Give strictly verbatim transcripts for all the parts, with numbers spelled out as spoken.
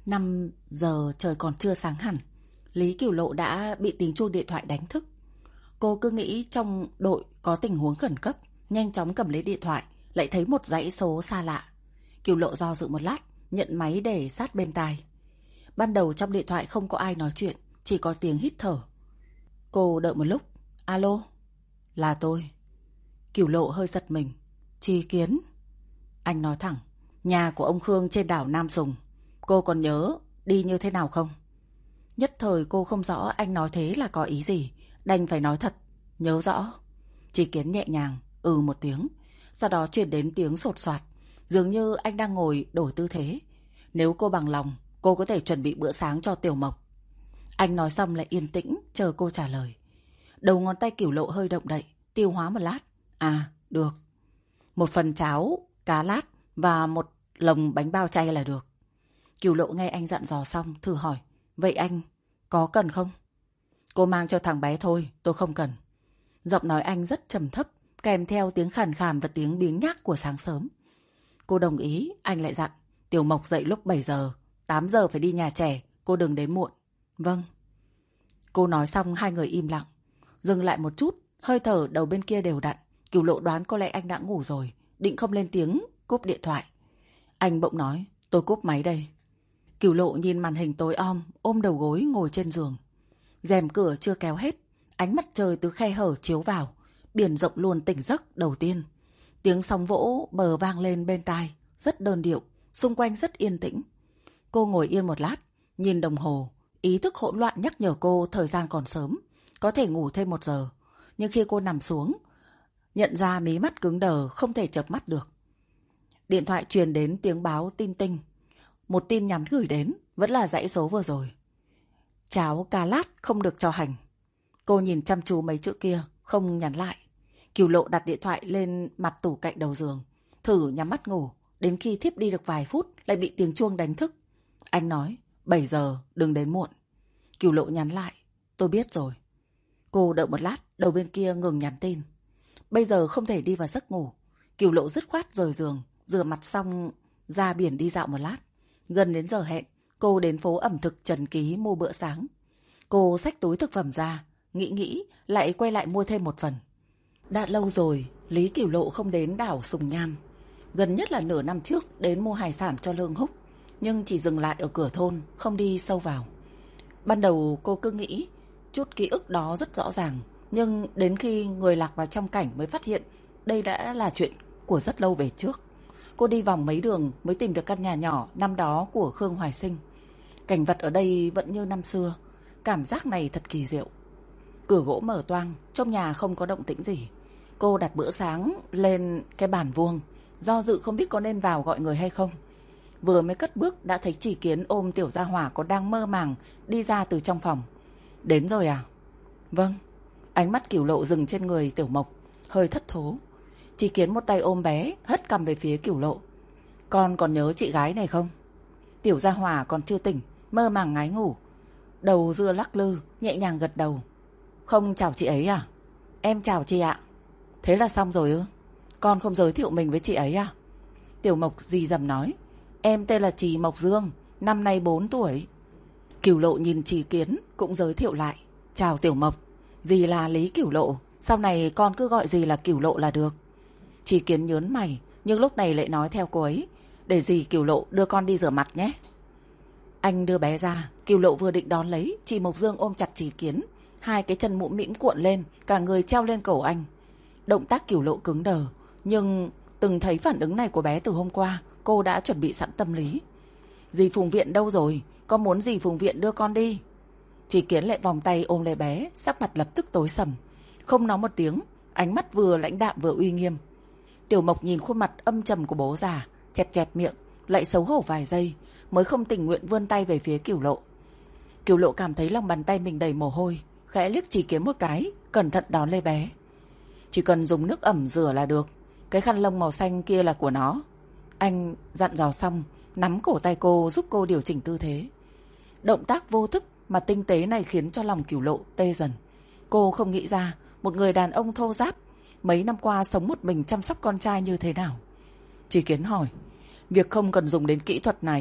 Năm giờ trời còn chưa sáng hẳn, Lý Cửu Lộ đã bị tiếng chuông điện thoại đánh thức. Cô cứ nghĩ trong đội có tình huống khẩn cấp, nhanh chóng cầm lấy điện thoại, lại thấy một dãy số xa lạ. Cửu Lộ do dự một lát, nhận máy để sát bên tai. Ban đầu trong điện thoại không có ai nói chuyện, chỉ có tiếng hít thở. Cô đợi một lúc. Alo, là tôi. Cửu Lộ hơi giật mình. Tri Kiến. Anh nói thẳng, nhà của ông Khương trên đảo Nam Sùng. Cô còn nhớ đi như thế nào không? Nhất thời cô không rõ anh nói thế là có ý gì, đành phải nói thật. Nhớ rõ. Tri Kiến nhẹ nhàng ừ một tiếng, sau đó truyền đến tiếng sột soạt, dường như anh đang ngồi đổi tư thế. Nếu cô bằng lòng, cô có thể chuẩn bị bữa sáng cho Tiểu Mộc. Anh nói xong lại yên tĩnh chờ cô trả lời. Đầu ngón tay Cửu Lộ hơi động đậy, tiêu hóa một lát. À, được. Một phần cháo, cá lát và một lồng bánh bao chay là được. Cửu Lộ nghe anh dặn dò xong, thử hỏi. Vậy anh có cần không? Cô mang cho thằng bé thôi, tôi không cần. Giọng nói anh rất trầm thấp, kèm theo tiếng khàn khàn và tiếng biếng nhác của sáng sớm. Cô đồng ý, anh lại dặn. Tiểu Mộc dậy lúc bảy giờ, tám giờ phải đi nhà trẻ, cô đừng đến muộn. Vâng. Cô nói xong hai người im lặng. Dừng lại một chút, hơi thở đầu bên kia đều đặn. Cửu Lộ đoán có lẽ anh đã ngủ rồi, định không lên tiếng, cúp điện thoại. Anh bỗng nói, tôi cúp máy đây. Cửu Lộ nhìn màn hình tối om, ôm đầu gối ngồi trên giường. Rèm cửa chưa kéo hết, ánh mặt trời từ khe hở chiếu vào, biển rộng luôn tỉnh giấc đầu tiên. Tiếng sóng vỗ bờ vang lên bên tai, rất đơn điệu, xung quanh rất yên tĩnh. Cô ngồi yên một lát, nhìn đồng hồ, ý thức hỗn loạn nhắc nhở cô thời gian còn sớm, có thể ngủ thêm một giờ. Nhưng khi cô nằm xuống, nhận ra mí mắt cứng đờ, không thể chợp mắt được. Điện thoại truyền đến tiếng báo tin tinh. Một tin nhắn gửi đến, vẫn là dãy số vừa rồi. Cháo cá lát không được cho hành. Cô nhìn chăm chú mấy chữ kia, không nhắn lại. Cửu Lộ đặt điện thoại lên mặt tủ cạnh đầu giường, thử nhắm mắt ngủ. Đến khi thiếp đi được vài phút, lại bị tiếng chuông đánh thức. Anh nói, bảy giờ, đừng đến muộn. Cửu Lộ nhắn lại, tôi biết rồi. Cô đợi một lát, đầu bên kia ngừng nhắn tin. Bây giờ không thể đi vào giấc ngủ. Cửu Lộ dứt khoát rời giường, rửa mặt xong ra biển đi dạo một lát. Gần đến giờ hẹn, cô đến phố ẩm thực Trần Ký mua bữa sáng. Cô xách túi thực phẩm ra, nghĩ nghĩ, lại quay lại mua thêm một phần. Đã lâu rồi, Lý Cửu Lộ không đến đảo Sùng Nham. Gần nhất là nửa năm trước đến mua hải sản cho Lương Húc, nhưng chỉ dừng lại ở cửa thôn, không đi sâu vào. Ban đầu cô cứ nghĩ chút ký ức đó rất rõ ràng, nhưng đến khi người lạc vào trong cảnh mới phát hiện đây đã là chuyện của rất lâu về trước. Cô đi vòng mấy đường mới tìm được căn nhà nhỏ năm đó của Khương Hoài Sinh. Cảnh vật ở đây vẫn như năm xưa, cảm giác này thật kỳ diệu. Cửa gỗ mở toang, trong nhà không có động tĩnh gì. Cô đặt bữa sáng lên cái bàn vuông, do dự không biết có nên vào gọi người hay không. Vừa mới cất bước đã thấy Tri Kiến ôm Tiểu Gia Hỏa còn đang mơ màng đi ra từ trong phòng. Đến rồi à? Vâng. Ánh mắt Cửu Lộ dừng trên người Tiểu Mộc, hơi thất thố. Tri Kiến một tay ôm bé, hất cằm về phía Cửu Lộ. Con còn nhớ chị gái này không? Tiểu Gia Hỏa còn chưa tỉnh, mơ màng ngái ngủ. Đầu dưa lắc lư, nhẹ nhàng gật đầu. Không chào chị ấy à? Em chào chị ạ. Thế là xong rồi ư? Con không giới thiệu mình với chị ấy à? Tiểu Mộc dì dầm nói. Em tên là Trì Mộc Dương, năm nay bốn tuổi. Cửu Lộ nhìn Tri Kiến cũng giới thiệu lại. Chào Tiểu Mộc, dì là Lý Cửu Lộ, sau này con cứ gọi dì là Cửu Lộ là được. Tri Kiến nhớn mày, nhưng lúc này lại nói theo cô ấy. Để dì Cửu Lộ đưa con đi rửa mặt nhé. Anh đưa bé ra, Cửu Lộ vừa định đón lấy, Trì Mộc Dương ôm chặt Tri Kiến, hai cái chân mũm mĩm cuộn lên, cả người treo lên cổ anh. Động tác Cửu Lộ cứng đờ, nhưng từng thấy phản ứng này của bé từ hôm qua, cô đã chuẩn bị sẵn tâm lý. Dì Phùng Viện đâu rồi? Con muốn dì Phùng Viện đưa con đi. Tri Kiến lại vòng tay ôm lấy bé, sắc mặt lập tức tối sầm, không nói một tiếng, ánh mắt vừa lãnh đạm vừa uy nghiêm. Tiểu Mộc nhìn khuôn mặt âm trầm của bố già, chẹp chẹp miệng, lại xấu hổ vài giây, mới không tình nguyện vươn tay về phía Cửu Lộ. Cửu Lộ cảm thấy lòng bàn tay mình đầy mồ hôi, khẽ liếc Tri Kiến một cái, cẩn thận đón lấy bé. Chỉ cần dùng nước ẩm rửa là được, cái khăn lông màu xanh kia là của nó. Anh dặn dò xong, nắm cổ tay cô giúp cô điều chỉnh tư thế. Động tác vô thức mà tinh tế này khiến cho lòng Cửu Lộ tê dần. Cô không nghĩ ra một người đàn ông thô ráp mấy năm qua sống một mình chăm sóc con trai như thế nào. Tri Kiến hỏi, việc không cần dùng đến kỹ thuật này,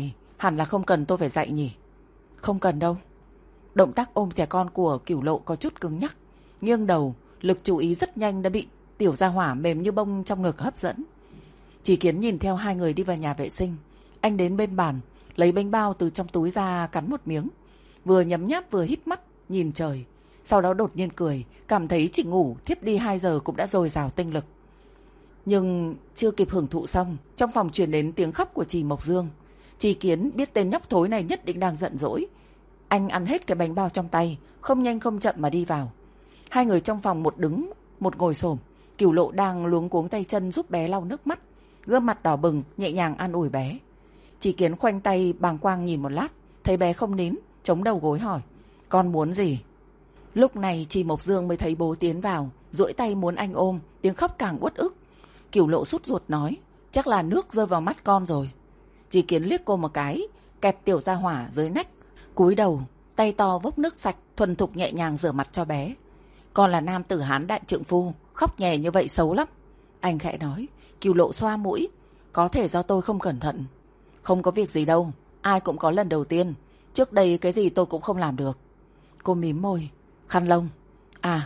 Hẳn là không cần tôi phải dạy nhỉ? Không cần đâu. Động tác ôm trẻ con của Cửu Lộ có chút cứng nhắc. Nghiêng đầu, lực chú ý rất nhanh đã bị tiểu gia hỏa mềm như bông trong ngực hấp dẫn. Chỉ Kiến nhìn theo hai người đi vào nhà vệ sinh. Anh đến bên bàn, lấy bánh bao từ trong túi ra cắn một miếng. Vừa nhấm nháp vừa híp mắt, nhìn trời. Sau đó đột nhiên cười, cảm thấy chỉ ngủ thiếp đi hai giờ cũng đã dồi dào tinh lực. Nhưng chưa kịp hưởng thụ xong, trong phòng truyền đến tiếng khóc của Trì Mộc Dương. Chỉ Kiến biết tên nhóc thối này nhất định đang giận dỗi. Anh ăn hết cái bánh bao trong tay, không nhanh không chậm mà đi vào. Hai người trong phòng một đứng, một ngồi xổm. Cửu Lộ đang luống cuống tay chân giúp bé lau nước mắt, gương mặt đỏ bừng, nhẹ nhàng an ủi bé. Chỉ Kiến khoanh tay bàng quang nhìn một lát, thấy bé không nín, chống đầu gối hỏi: Con muốn gì? Lúc này Trì Mộc Dương mới thấy bố tiến vào, duỗi tay muốn anh ôm, tiếng khóc càng uất ức. Cửu Lộ sút ruột nói: Chắc là nước rơi vào mắt con rồi. Chỉ Kiến liếc cô một cái, kẹp tiểu gia hỏa dưới nách, cúi đầu, tay to vốc nước sạch, thuần thục nhẹ nhàng rửa mặt cho bé. Con là nam tử Hán đại trượng phu, khóc nhè như vậy xấu lắm. Anh khẽ nói. Cửu Lộ xoa mũi: Có thể do tôi không cẩn thận. Không có việc gì đâu, ai cũng có lần đầu tiên. Trước đây cái gì tôi cũng không làm được. Cô mím môi. Khăn lông. À.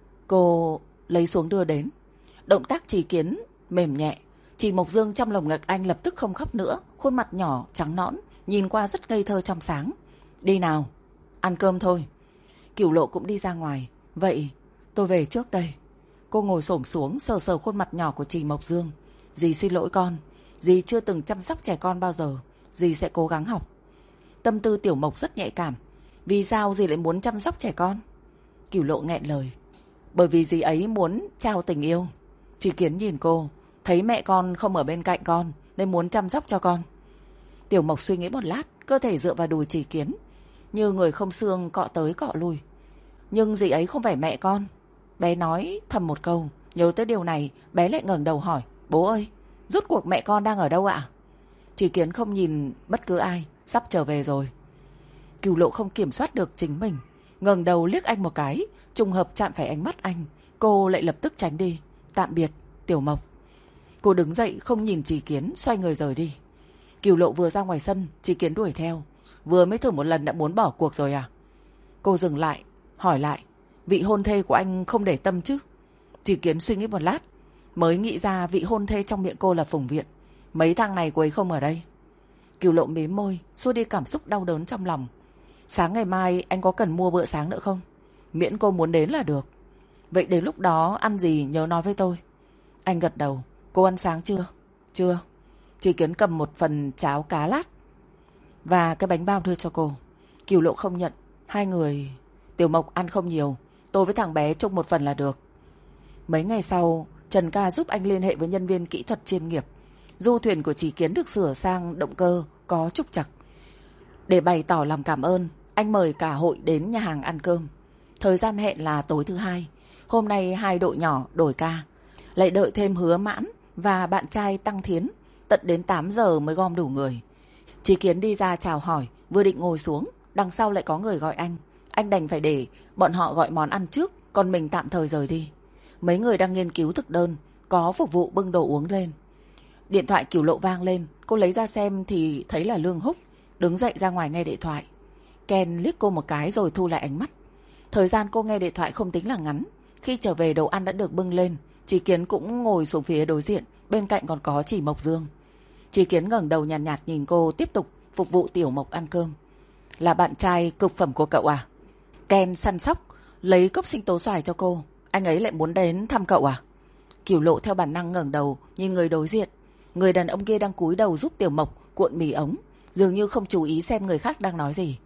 Cô lấy xuống đưa đến. Động tác Chỉ Kiến mềm nhẹ. Trì Mộc Dương trong lồng ngực anh lập tức không khóc nữa, khuôn mặt nhỏ trắng nõn, nhìn qua rất ngây thơ trong sáng. Đi nào, ăn cơm thôi. Cửu Lộ cũng đi ra ngoài. Vậy tôi về trước đây. Cô ngồi xổm xuống sờ sờ khuôn mặt nhỏ của Trì Mộc Dương. Dì xin lỗi con, dì chưa từng chăm sóc trẻ con bao giờ, dì sẽ cố gắng học. Tâm tư Tiểu Mộc rất nhạy cảm. Vì sao dì lại muốn chăm sóc trẻ con? Cửu Lộ nghẹn lời. Bởi vì dì ấy muốn trao tình yêu. Chỉ Kiến nhìn cô, thấy mẹ con không ở bên cạnh con nên muốn chăm sóc cho con. Tiểu Mộc suy nghĩ một lát, cơ thể dựa vào đùi Chỉ Kiến, như người không xương cọ tới cọ lui. Nhưng dì ấy không phải mẹ con. Bé nói thầm một câu, nhớ tới điều này, bé lại ngẩng đầu hỏi: Bố ơi, rốt cuộc mẹ con đang ở đâu ạ? Chỉ Kiến không nhìn bất cứ ai, sắp trở về rồi. Cửu Lộ không kiểm soát được chính mình, ngẩng đầu liếc anh một cái, trùng hợp chạm phải ánh mắt anh, cô lại lập tức tránh đi. Tạm biệt, Tiểu Mộc. Cô đứng dậy không nhìn Chỉ Kiến, xoay người rời đi. Cửu Lộ vừa ra ngoài sân, Chỉ Kiến đuổi theo. Vừa mới thử một lần đã muốn bỏ cuộc rồi à? Cô dừng lại, hỏi lại: Vị hôn thê của anh không để tâm chứ? Chỉ Kiến suy nghĩ một lát, mới nghĩ ra vị hôn thê trong miệng cô là Phùng Viện. Mấy tháng này cô ấy không ở đây. Cửu Lộ mím môi, xua đi cảm xúc đau đớn trong lòng. Sáng ngày mai anh có cần mua bữa sáng nữa không? Miễn cô muốn đến là được. Vậy đến lúc đó ăn gì nhớ nói với tôi. Anh gật đầu. Cô ăn sáng chưa? Chưa. Chỉ Kiến cầm một phần cháo cá lát và cái bánh bao đưa cho cô. Cửu Lộ không nhận. Hai người... Tiểu Mộc ăn không nhiều, tôi với thằng bé chung một phần là được. Mấy ngày sau, Trần Ca giúp anh liên hệ với nhân viên kỹ thuật chuyên nghiệp. Du thuyền của Chỉ Kiến được sửa sang động cơ có trục trặc. Để bày tỏ lòng cảm ơn, anh mời cả hội đến nhà hàng ăn cơm. Thời gian hẹn là tối thứ hai. Hôm nay hai đội nhỏ đổi ca, lại đợi thêm Hứa Mãn và bạn trai Tăng Thiến. Tận đến tám giờ mới gom đủ người. Chỉ Kiến đi ra chào hỏi, vừa định ngồi xuống, đằng sau lại có người gọi anh. Anh đành phải để bọn họ gọi món ăn trước, còn mình tạm thời rời đi. Mấy người đang nghiên cứu thực đơn, có phục vụ bưng đồ uống lên. Điện thoại Cửu Lộ vang lên, cô lấy ra xem thì thấy là Lương Húc, đứng dậy ra ngoài nghe điện thoại. Ken liếc cô một cái rồi thu lại ánh mắt. Thời gian cô nghe điện thoại không tính là ngắn. Khi trở về đồ ăn đã được bưng lên. Chỉ Kiến cũng ngồi xuống phía đối diện, bên cạnh còn có Chỉ Mộc Dương. Chỉ Kiến ngẩng đầu nhàn nhạt, nhạt nhìn cô, tiếp tục phục vụ Tiểu Mộc ăn cơm. Là bạn trai cực phẩm của cậu à? Ken săn sóc lấy cốc sinh tố xoài cho cô. Anh ấy lại muốn đến thăm cậu à? Cửu Lộ theo bản năng ngẩng đầu nhìn người đối diện. Người đàn ông kia đang cúi đầu giúp Tiểu Mộc cuộn mì ống, dường như không chú ý xem người khác đang nói gì.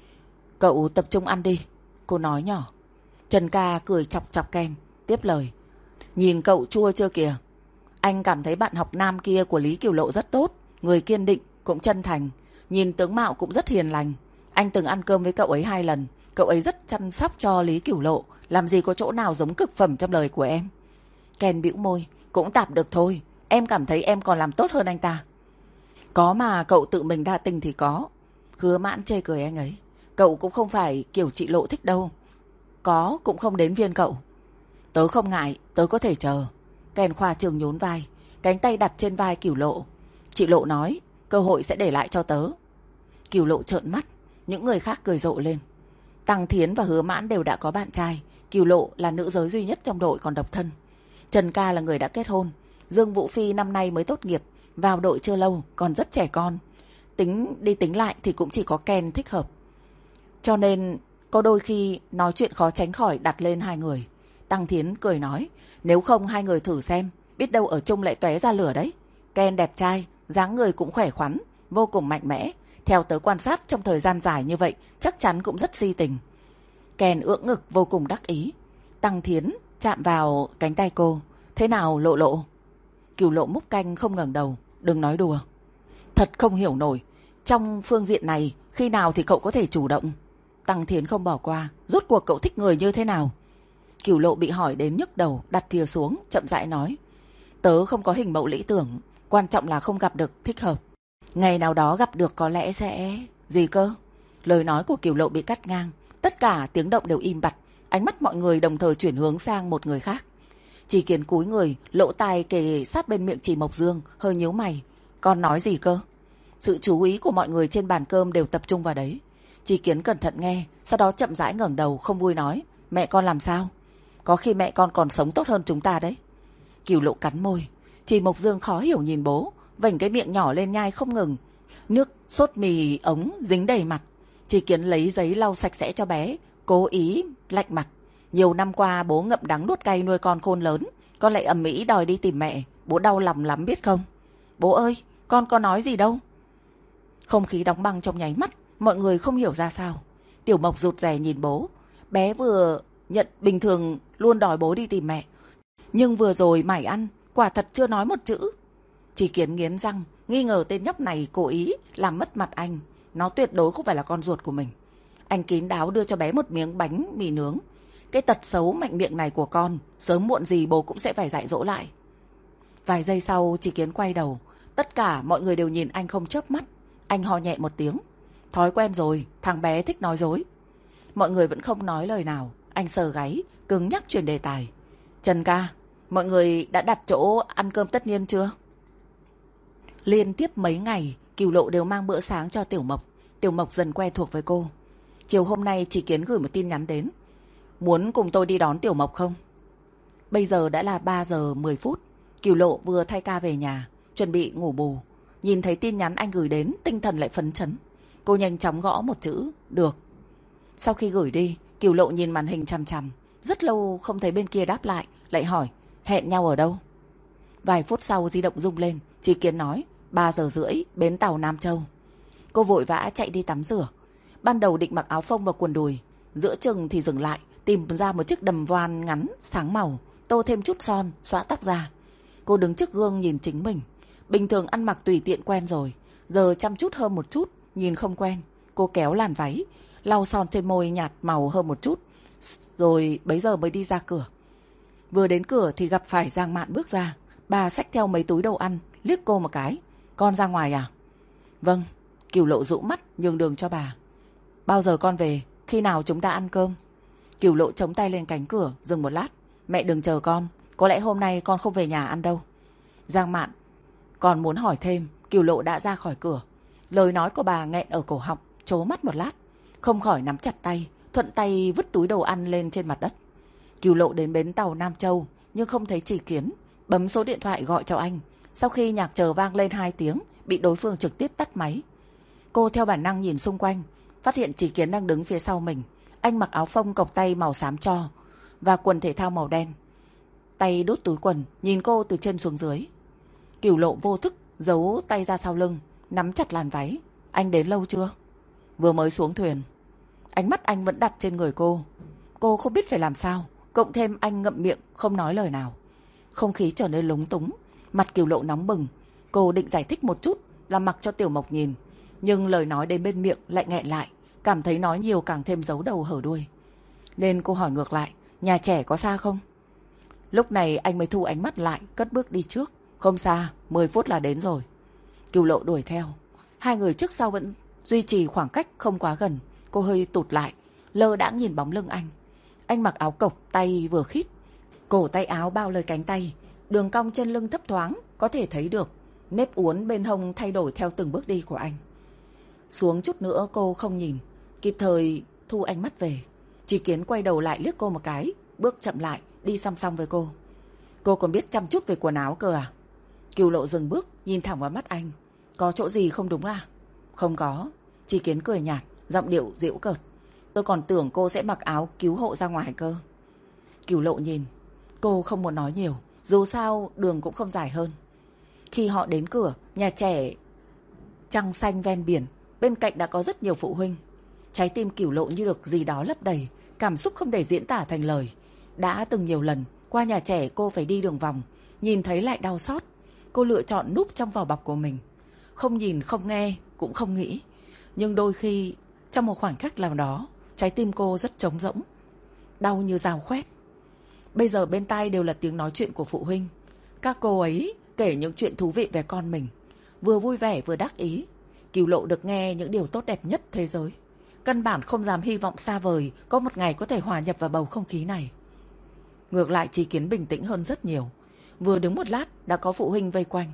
Cậu tập trung ăn đi, cô nói nhỏ. Trần Ca cười chọc chọc Ken, tiếp lời. Nhìn cậu chua chưa kìa. Anh cảm thấy bạn học nam kia của Lý Cửu Lộ rất tốt, người kiên định, cũng chân thành, nhìn tướng mạo cũng rất hiền lành. Anh từng ăn cơm với cậu ấy hai lần. Cậu ấy rất chăm sóc cho Lý Cửu Lộ, làm gì có chỗ nào giống cực phẩm trong lời của em. Ken bĩu môi, cũng tạm được thôi. Em cảm thấy em còn làm tốt hơn anh ta. Có mà cậu tự mình đa tình thì có. Hứa Mãn chê cười anh ấy. Cậu cũng không phải kiểu chị Lộ thích đâu. Có cũng không đến viên cậu. Tớ không ngại, tớ có thể chờ. Ken khoa trương nhún vai, cánh tay đặt trên vai Cửu Lộ. Chị Lộ nói, cơ hội sẽ để lại cho tớ. Cửu Lộ trợn mắt, những người khác cười rộ lên. Tăng Thiến và Hứa Mãn đều đã có bạn trai, Cửu Lộ là nữ giới duy nhất trong đội còn độc thân. Trần Ca là người đã kết hôn, Dương Vũ Phi năm nay mới tốt nghiệp, vào đội chưa lâu, còn rất trẻ con. Tính đi tính lại thì cũng chỉ có Ken thích hợp. Cho nên có đôi khi nói chuyện khó tránh khỏi đặt lên hai người. Tăng Thiến cười nói, nếu không hai người thử xem, biết đâu ở chung lại tóe ra lửa đấy. Ken đẹp trai, dáng người cũng khỏe khoắn, vô cùng mạnh mẽ. Theo tớ quan sát trong thời gian dài như vậy, chắc chắn cũng rất si tình. Ken ưỡn ngực vô cùng đắc ý. Tăng Thiến chạm vào cánh tay cô. Thế nào Lộ Lộ? Cửu Lộ múc canh không ngẩng đầu. Đừng nói đùa. Thật không hiểu nổi, trong phương diện này khi nào thì cậu có thể chủ động? Tăng Thiến không bỏ qua. Rốt cuộc cậu thích người như thế nào? Cửu Lộ bị hỏi đến nhức đầu, đặt thìa xuống, chậm rãi nói. Tớ không có hình mẫu lý tưởng, quan trọng là không gặp được thích hợp. Ngày nào đó gặp được có lẽ sẽ... Gì cơ? Lời nói của Cửu Lộ bị cắt ngang. Tất cả tiếng động đều im bặt. Ánh mắt mọi người đồng thời chuyển hướng sang một người khác. Chỉ Kiến cúi người, lỗ tai kề sát bên miệng Chỉ Mộc Dương, hơi nhíu mày. Con nói gì cơ? Sự chú ý của mọi người trên bàn cơm đều tập trung vào đấy. Chỉ Kiến cẩn thận nghe, sau đó chậm rãi ngẩng đầu không vui nói. Mẹ con làm sao? Có khi mẹ con còn sống tốt hơn chúng ta đấy. Cửu Lộ cắn môi. Chỉ Mộc Dương khó hiểu nhìn bố, vểnh cái miệng nhỏ lên nhai không ngừng. Nước sốt mì ống dính đầy mặt. Chỉ Kiến lấy giấy lau sạch sẽ cho bé, cố ý lạnh mặt. Nhiều năm qua bố ngậm đắng nuốt cay nuôi con khôn lớn, con lại ầm ĩ đòi đi tìm mẹ, bố đau lòng lắm biết không? Bố ơi, con có nói gì đâu. Không khí đóng băng trong nháy mắt, mọi người không hiểu ra sao. Tiểu Mộc rụt rè nhìn bố. Bé vừa nhận bình thường luôn đòi bố đi tìm mẹ, nhưng vừa rồi mải ăn, quả thật chưa nói một chữ. Chỉ Kiến nghiến răng, nghi ngờ tên nhóc này cố ý làm mất mặt anh. Nó tuyệt đối không phải là con ruột của mình. Anh kín đáo đưa cho bé một miếng bánh mì nướng. Cái tật xấu mạnh miệng này của con, sớm muộn gì bố cũng sẽ phải dạy dỗ lại. Vài giây sau Chỉ Kiến quay đầu. Tất cả mọi người đều nhìn anh không chớp mắt. Anh ho nhẹ một tiếng. Thói quen rồi, thằng bé thích nói dối. Mọi người vẫn không nói lời nào. Anh sờ gáy, cứng nhắc chuyển đề tài. Trần ca, mọi người đã đặt chỗ ăn cơm tất niên chưa? Liên tiếp mấy ngày, Cửu Lộ đều mang bữa sáng cho Tiểu Mộc. Tiểu Mộc dần quen thuộc với cô. Chiều hôm nay Chỉ Kiến gửi một tin nhắn đến. Muốn cùng tôi đi đón Tiểu Mộc không? Bây giờ đã là ba giờ mười phút. Cửu Lộ vừa thay ca về nhà, chuẩn bị ngủ bù. Nhìn thấy tin nhắn anh gửi đến, tinh thần lại phấn chấn. Cô nhanh chóng gõ một chữ, được. Sau khi gửi đi, Cửu Lộ nhìn màn hình chằm chằm. Rất lâu không thấy bên kia đáp lại, lại hỏi, hẹn nhau ở đâu? Vài phút sau di động rung lên, Chỉ Kiến nói, ba giờ rưỡi, bến tàu Nam Châu. Cô vội vã chạy đi tắm rửa. Ban đầu định mặc áo phông và quần đùi, giữa chừng thì dừng lại, tìm ra một chiếc đầm voan ngắn sáng màu, tô thêm chút son, xõa tóc ra. Cô đứng trước gương nhìn chính mình. Bình thường ăn mặc tùy tiện quen rồi, giờ chăm chút hơn một chút, nhìn không quen. Cô kéo làn váy, lau son trên môi nhạt màu hơn một chút, rồi bấy giờ mới đi ra cửa. Vừa đến cửa thì gặp phải Giang Mạn bước ra. Bà xách theo mấy túi đồ ăn, liếc cô một cái. Con ra ngoài à? Vâng. Cửu Lộ dụ mắt nhường đường cho bà. Bao giờ con về? Khi nào chúng ta ăn cơm? Cửu Lộ chống tay lên cánh cửa, dừng một lát. Mẹ đừng chờ con, có lẽ hôm nay con không về nhà ăn đâu. Giang Mạn còn muốn hỏi thêm, Cửu Lộ đã ra khỏi cửa. Lời nói của bà nghẹn ở cổ họng, trố mắt một lát, không khỏi nắm chặt tay, thuận tay vứt túi đồ ăn lên trên mặt đất. Cửu Lộ đến bến tàu Nam Châu nhưng không thấy Chỉ Kiến, bấm số điện thoại gọi cho anh. Sau khi nhạc chờ vang lên hai tiếng, bị đối phương trực tiếp tắt máy. Cô theo bản năng nhìn xung quanh, phát hiện Chỉ Kiến đang đứng phía sau mình. Anh mặc áo phông cộc tay màu xám tro và quần thể thao màu đen, tay đút túi quần, nhìn cô từ trên xuống dưới. Cửu Lộ vô thức giấu tay ra sau lưng, nắm chặt làn váy. Anh đến lâu chưa? Vừa mới xuống thuyền. Ánh mắt anh vẫn đặt trên người cô. Cô không biết phải làm sao, cộng thêm anh ngậm miệng không nói lời nào. Không khí trở nên lúng túng, mặt Cửu Lộ nóng bừng. Cô định giải thích một chút, làm mặc cho Tiểu Mộc nhìn, nhưng lời nói đến bên miệng lại nghẹn lại, cảm thấy nói nhiều càng thêm giấu đầu hở đuôi. Nên cô hỏi ngược lại, nhà trẻ có xa không? Lúc này anh mới thu ánh mắt lại, cất bước đi trước. Không xa, mười phút là đến rồi. Cửu Lộ đuổi theo. Hai người trước sau vẫn duy trì khoảng cách không quá gần. Cô hơi tụt lại, lơ đãng nhìn bóng lưng anh. Anh mặc áo cộc, tay vừa khít, cổ tay áo bao lời cánh tay, đường cong trên lưng thấp thoáng, có thể thấy được nếp uốn bên hông thay đổi theo từng bước đi của anh. Xuống chút nữa cô không nhìn, kịp thời thu ánh mắt về. Chí Kiến quay đầu lại liếc cô một cái, bước chậm lại, đi song song với cô. Cô còn biết chăm chút về quần áo cơ à? Cửu Lộ dừng bước, nhìn thẳng vào mắt anh. Có chỗ gì không đúng à? Không có. Chí Kiến cười nhạt, giọng điệu giễu cợt. Tôi còn tưởng cô sẽ mặc áo cứu hộ ra ngoài cơ. Cửu Lộ nhìn. Cô không muốn nói nhiều, dù sao đường cũng không dài hơn. Khi họ đến cửa nhà trẻ trăng xanh ven biển, bên cạnh đã có rất nhiều phụ huynh. Trái tim Cửu Lộ như được gì đó lấp đầy, cảm xúc không thể diễn tả thành lời. Đã từng nhiều lần qua nhà trẻ cô phải đi đường vòng, nhìn thấy lại đau xót. Cô lựa chọn núp trong vỏ bọc của mình, không nhìn, không nghe, cũng không nghĩ. Nhưng đôi khi trong một khoảnh khắc nào đó, trái tim cô rất trống rỗng, đau như dao khoét. Bây giờ bên tai đều là tiếng nói chuyện của phụ huynh. Các cô ấy kể những chuyện thú vị về con mình, vừa vui vẻ vừa đắc ý. Cửu Lộ được nghe những điều tốt đẹp nhất thế giới, căn bản không dám hy vọng xa vời có một ngày có thể hòa nhập vào bầu không khí này. Ngược lại Chí Kiến bình tĩnh hơn rất nhiều. Vừa đứng một lát đã có phụ huynh vây quanh.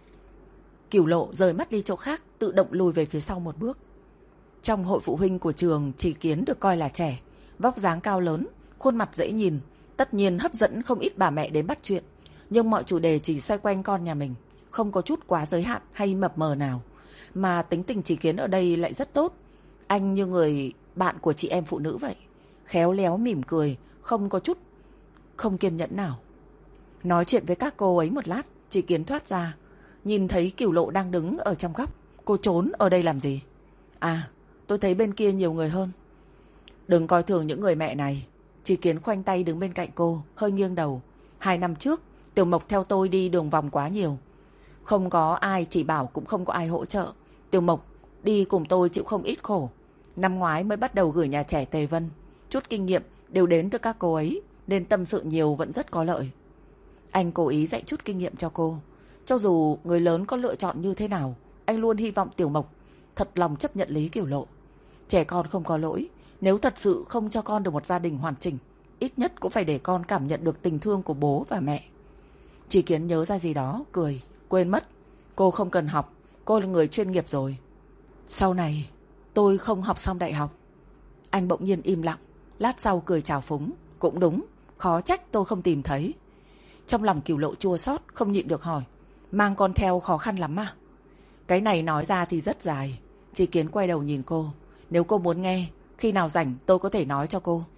Cửu Lộ rời mắt đi chỗ khác, tự động lùi về phía sau một bước. Trong hội phụ huynh của trường, Chí Kiến được coi là trẻ, vóc dáng cao lớn, khuôn mặt dễ nhìn, tất nhiên hấp dẫn không ít bà mẹ đến bắt chuyện. Nhưng mọi chủ đề chỉ xoay quanh con nhà mình, không có chút quá giới hạn hay mập mờ nào. Mà tính tình Chí Kiến ở đây lại rất tốt. Anh như người bạn của chị em phụ nữ vậy, khéo léo mỉm cười, không có chút không kiên nhẫn nào. Nói chuyện với các cô ấy một lát, Chí Kiến thoát ra, nhìn thấy Cửu Lộ đang đứng ở trong góc. Cô trốn ở đây làm gì? À, tôi thấy bên kia nhiều người hơn. Đừng coi thường những người mẹ này. Chí Kiến khoanh tay đứng bên cạnh cô, hơi nghiêng đầu. Hai năm trước, Tiểu Mộc theo tôi đi đường vòng quá nhiều. Không có ai chỉ bảo, cũng không có ai hỗ trợ. Tiểu Mộc đi cùng tôi chịu không ít khổ. Năm ngoái mới bắt đầu gửi nhà trẻ Tề Vân. Chút kinh nghiệm đều đến từ các cô ấy, nên tâm sự nhiều vẫn rất có lợi. Anh cố ý dạy chút kinh nghiệm cho cô. Cho dù người lớn có lựa chọn như thế nào, anh luôn hy vọng Tiểu Mộc thật lòng chấp nhận Lý Cửu Lộ. Trẻ con không có lỗi. Nếu thật sự không cho con được một gia đình hoàn chỉnh, ít nhất cũng phải để con cảm nhận được tình thương của bố và mẹ. Chí Kiến nhớ ra gì đó, cười. Quên mất, cô không cần học, cô là người chuyên nghiệp rồi. Sau này tôi không học xong đại học. Anh bỗng nhiên im lặng, lát sau cười chào phúng. Cũng đúng, khó trách tôi không tìm thấy. Trong lòng Cửu Lộ chua xót, không nhịn được hỏi, mang con theo khó khăn lắm à? Cái này nói ra thì rất dài. Chí Kiến quay đầu nhìn cô. Nếu cô muốn nghe, khi nào rảnh tôi có thể nói cho cô.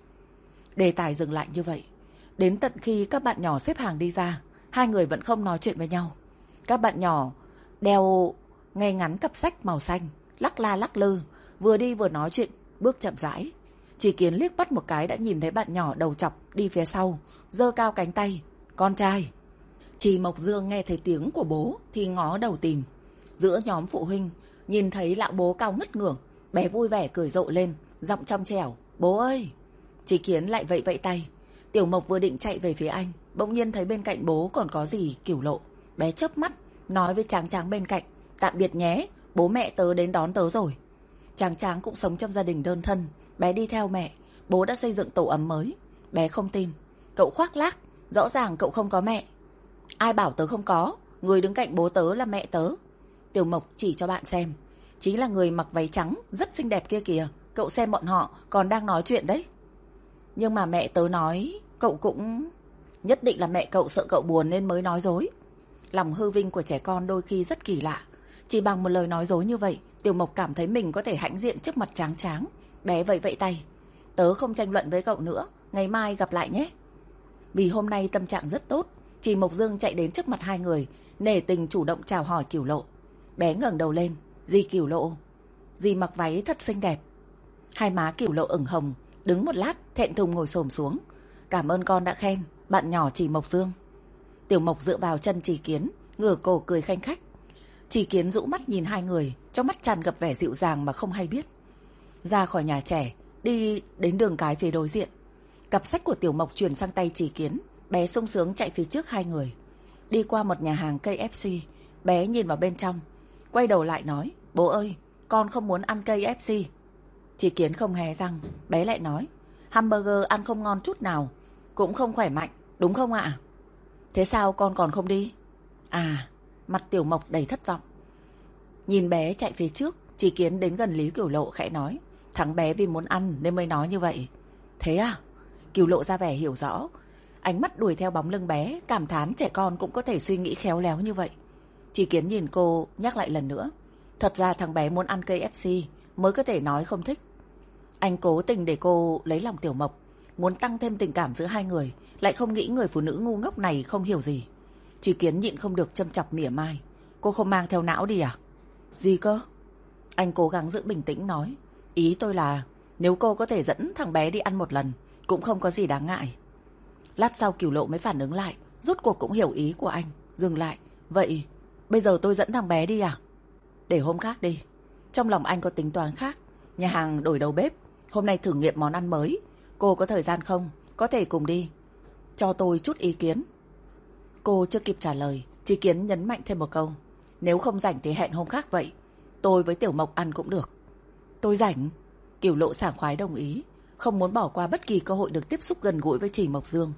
Đề tài dừng lại như vậy. Đến tận khi các bạn nhỏ xếp hàng đi ra, hai người vẫn không nói chuyện với nhau. Các bạn nhỏ đeo ngay ngắn cặp sách màu xanh, lắc la lắc lư, vừa đi vừa nói chuyện, bước chậm rãi. Chí Kiến liếc bắt một cái đã nhìn thấy bạn nhỏ đầu chọc đi phía sau, giơ cao cánh tay. Con trai. Chị Mộc Dương nghe thấy tiếng của bố thì ngó đầu tìm. Giữa nhóm phụ huynh, nhìn thấy lão bố cao ngất ngưởng, bé vui vẻ cười rộ lên, giọng trong trẻo. Bố ơi! Chí Kiến lại vẫy vẫy tay. Tiểu Mộc vừa định chạy về phía anh, bỗng nhiên thấy bên cạnh bố còn có gì Cửu Lộ. Bé chớp mắt, nói với Tráng Tráng bên cạnh. Tạm biệt nhé, bố mẹ tớ đến đón tớ rồi. Tráng Tráng cũng sống trong gia đình đơn thân, bé đi theo mẹ. Bố đã xây dựng tổ ấm mới. Bé không tin. Cậu khoác lác, rõ ràng cậu không có mẹ. Ai bảo tớ không có, người đứng cạnh bố tớ là mẹ tớ. Tiểu Mộc chỉ cho bạn xem. Chính là người mặc váy trắng, rất xinh đẹp kia kìa. Cậu xem bọn họ còn đang nói chuyện đấy. Nhưng mà mẹ tớ nói, cậu cũng... Nhất định là mẹ cậu sợ cậu buồn nên mới nói dối. Lòng hư vinh của trẻ con đôi khi rất kỳ lạ. Chỉ bằng một lời nói dối như vậy, Tiểu Mộc cảm thấy mình có thể hãnh diện trước mặt Tráng Tráng. Bé vẫy vẫy tay. Tớ không tranh luận với cậu nữa, ngày mai gặp lại nhé. Vì hôm nay tâm trạng rất tốt, chị Mộc Dương chạy đến trước mặt hai người, nể tình chủ động chào hỏi Cửu Lộ. Bé ngẩng đầu lên. Dì Cửu Lộ. Dì mặc váy thật xinh đẹp. Hai má Cửu Lộ ửng hồng, đứng một lát thẹn thùng ngồi xổm xuống. Cảm ơn con đã khen, bạn nhỏ chị Mộc Dương. Tiểu Mộc dựa vào chân Chí Kiến, ngửa cổ cười khanh khách. Chí Kiến rũ mắt nhìn hai người, trong mắt tràn ngập vẻ dịu dàng mà không hay biết. Ra khỏi nhà trẻ, đi đến đường cái phía đối diện. Cặp sách của Tiểu Mộc chuyển sang tay Chí Kiến. Bé sung sướng chạy phía trước hai người. Đi qua một nhà hàng ca ép xê, bé nhìn vào bên trong, quay đầu lại nói. Bố ơi, con không muốn ăn ca ép xê. Chí Kiến không hé răng. Bé lại nói. Hamburger ăn không ngon chút nào, cũng không khỏe mạnh, đúng không ạ? Thế sao con còn không đi? À, mặt Tiểu Mộc đầy thất vọng. Nhìn bé chạy phía trước, Chỉ Kiến đến gần Lý Cửu Lộ khẽ nói, thằng bé vì muốn ăn nên mới nói như vậy. Thế à? Cửu Lộ ra vẻ hiểu rõ, ánh mắt đuổi theo bóng lưng bé, cảm thán trẻ con cũng có thể suy nghĩ khéo léo như vậy. Chỉ Kiến nhìn cô nhắc lại lần nữa, thật ra thằng bé muốn ăn cây ép xê mới có thể nói không thích. Anh cố tình để cô lấy lòng Tiểu Mộc, muốn tăng thêm tình cảm giữa hai người, lại không nghĩ người phụ nữ ngu ngốc này không hiểu gì. Chỉ Kiến nhịn không được châm chọc mỉa mai, cô không mang theo não đi à? Gì cơ? Anh cố gắng giữ bình tĩnh nói, ý tôi là nếu cô có thể dẫn thằng bé đi ăn một lần cũng không có gì đáng ngại. Lát sau Cửu Lộ mới phản ứng lại, rốt cuộc cũng hiểu ý của anh, dừng lại. Vậy bây giờ tôi dẫn thằng bé đi à? Để hôm khác đi. Trong lòng anh có tính toán khác. Nhà hàng đổi đầu bếp, hôm nay thử nghiệm món ăn mới. Cô có thời gian không? Có thể cùng đi. Cho tôi chút ý kiến. Cô chưa kịp trả lời, Chí Kiến nhấn mạnh thêm một câu, nếu không rảnh thì hẹn hôm khác vậy. Tôi với Tiểu Mộc ăn cũng được. Tôi rảnh. Cửu Lộ sảng khoái đồng ý, không muốn bỏ qua bất kỳ cơ hội được tiếp xúc gần gũi với Trì Mộc Dương.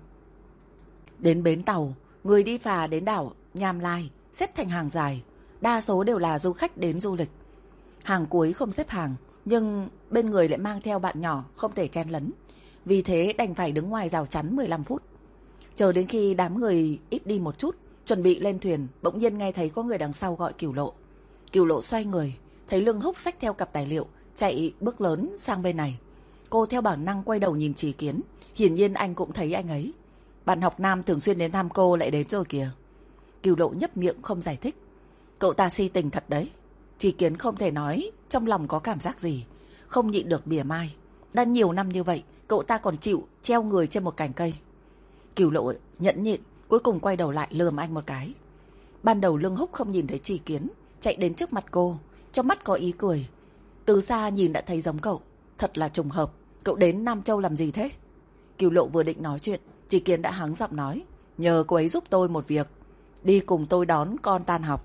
Đến bến tàu, người đi phà đến đảo Nham Lai xếp thành hàng dài, đa số đều là du khách đến du lịch. Hàng cuối không xếp hàng, nhưng bên người lại mang theo bạn nhỏ, không thể chen lấn. Vì thế đành phải đứng ngoài rào chắn mười lăm phút. Chờ đến khi đám người ít đi một chút, chuẩn bị lên thuyền, bỗng nhiên nghe thấy có người đằng sau gọi Cửu Lộ. Cửu Lộ xoay người, thấy Lương Húc xách theo cặp tài liệu, chạy bước lớn sang bên này. Cô theo bản năng quay đầu nhìn Chỉ Kiến, hiển nhiên anh cũng thấy anh ấy. Bạn học nam thường xuyên đến thăm cô lại đến rồi kìa. Cửu Lộ nhấp miệng không giải thích. Cậu ta si tình thật đấy. Chỉ Kiến không thể nói trong lòng có cảm giác gì, không nhịn được mỉa mai. Đã nhiều năm như vậy, cậu ta còn chịu treo người trên một cành cây. Cửu Lộ nhẫn nhịn, cuối cùng quay đầu lại lườm anh một cái. Ban đầu Lương Húc không nhìn thấy Chỉ Kiến, chạy đến trước mặt cô, trong mắt có ý cười. Từ xa nhìn đã thấy giống cậu, thật là trùng hợp. Cậu đến Nam Châu làm gì thế? Cửu Lộ vừa định nói chuyện, Chỉ Kiến đã hắng giọng nói, nhờ cô ấy giúp tôi một việc, đi cùng tôi đón con tan học.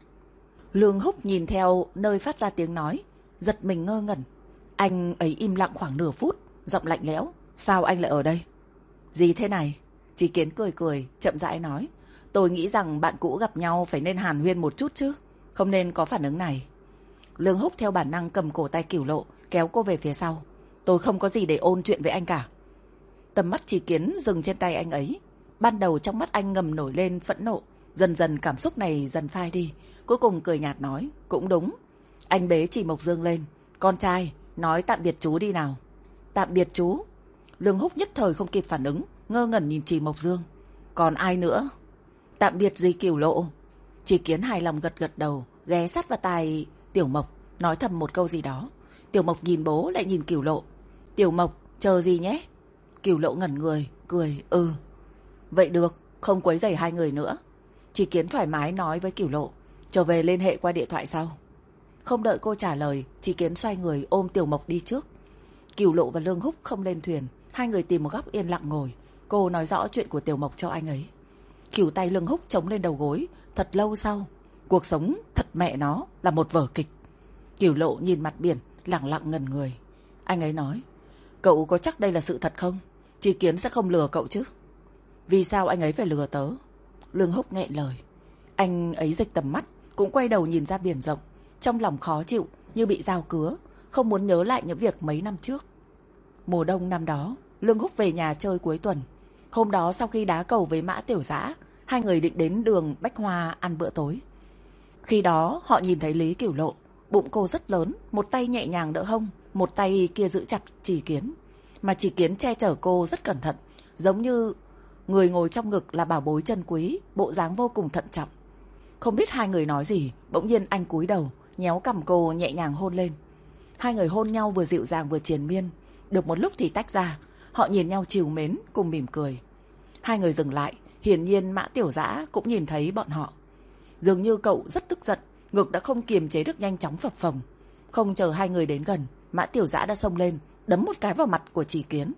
Lương Húc nhìn theo nơi phát ra tiếng nói, giật mình ngơ ngẩn. Anh ấy im lặng khoảng nửa phút, giọng lạnh lẽo, sao anh lại ở đây? Gì thế này? Chỉ Kiến cười cười, chậm rãi nói, tôi nghĩ rằng bạn cũ gặp nhau phải nên hàn huyên một chút chứ, không nên có phản ứng này. Lương Húc theo bản năng cầm cổ tay Cửu Lộ, kéo cô về phía sau. Tôi không có gì để ôn chuyện với anh cả. Tầm mắt Chỉ Kiến dừng trên tay anh ấy. Ban đầu trong mắt anh ngầm nổi lên phẫn nộ, dần dần cảm xúc này dần phai đi. Cuối cùng cười nhạt nói, cũng đúng. Anh bế Trì Mộc Dương lên, con trai, nói tạm biệt chú đi nào. Tạm biệt chú. Lương Húc nhất thời không kịp phản ứng, ngơ ngẩn nhìn Trì Mộc Dương. Còn ai nữa? Tạm biệt gì Cửu Lộ? Chỉ Kiến hài lòng gật gật đầu, ghé sát vào tai Tiểu Mộc, nói thầm một câu gì đó. Tiểu Mộc nhìn bố lại nhìn Cửu Lộ. Tiểu Mộc, chờ gì nhé? Cửu Lộ ngẩn người, cười, ừ. Vậy được, không quấy rầy hai người nữa. Chỉ Kiến thoải mái nói với Cửu Lộ, trở về liên hệ qua điện thoại sau. Không đợi cô trả lời, Chỉ Kiến xoay người ôm Tiểu Mộc đi trước. Cửu Lộ và Lương Húc không lên thuyền, hai người tìm một góc yên lặng ngồi. Cô nói rõ chuyện của Tiểu Mộc cho anh ấy. Khỉu tay Lương Húc chống lên đầu gối. Thật lâu sau, cuộc sống thật mẹ nó là một vở kịch. Cửu Lộ nhìn mặt biển, lặng lặng ngẩn người. Anh ấy nói, cậu có chắc đây là sự thật không? Chỉ Kiến sẽ không lừa cậu chứ? Vì sao anh ấy phải lừa tớ? Lương Húc nghẹn lời. Anh ấy dịch tầm mắt, cũng quay đầu nhìn ra biển rộng, trong lòng khó chịu như bị dao cứa, không muốn nhớ lại những việc mấy năm trước. Mùa đông năm đó, Lương Húc về nhà chơi cuối tuần. Hôm đó sau khi đá cầu với Mã Tiểu Dã, hai người định đến đường Bách Hoa ăn bữa tối. Khi đó họ nhìn thấy Lý Cửu Lộ, bụng cô rất lớn, một tay nhẹ nhàng đỡ hông, một tay kia giữ chặt Chỉ Kiến. Mà Chỉ Kiến che chở cô rất cẩn thận, giống như người ngồi trong ngực là bảo bối chân quý, bộ dáng vô cùng thận trọng. Không biết hai người nói gì, bỗng nhiên anh cúi đầu, nhéo cằm cô nhẹ nhàng hôn lên. Hai người hôn nhau vừa dịu dàng vừa triền miên, được một lúc thì tách ra. Họ nhìn nhau trìu mến cùng mỉm cười. Hai người dừng lại, hiển nhiên Mã Tiểu Dã cũng nhìn thấy bọn họ. Dường như cậu rất tức giận, ngực đã không kiềm chế được nhanh chóng phập phồng. Không chờ hai người đến gần, Mã Tiểu Dã đã xông lên, đấm một cái vào mặt của Chỉ Kiến.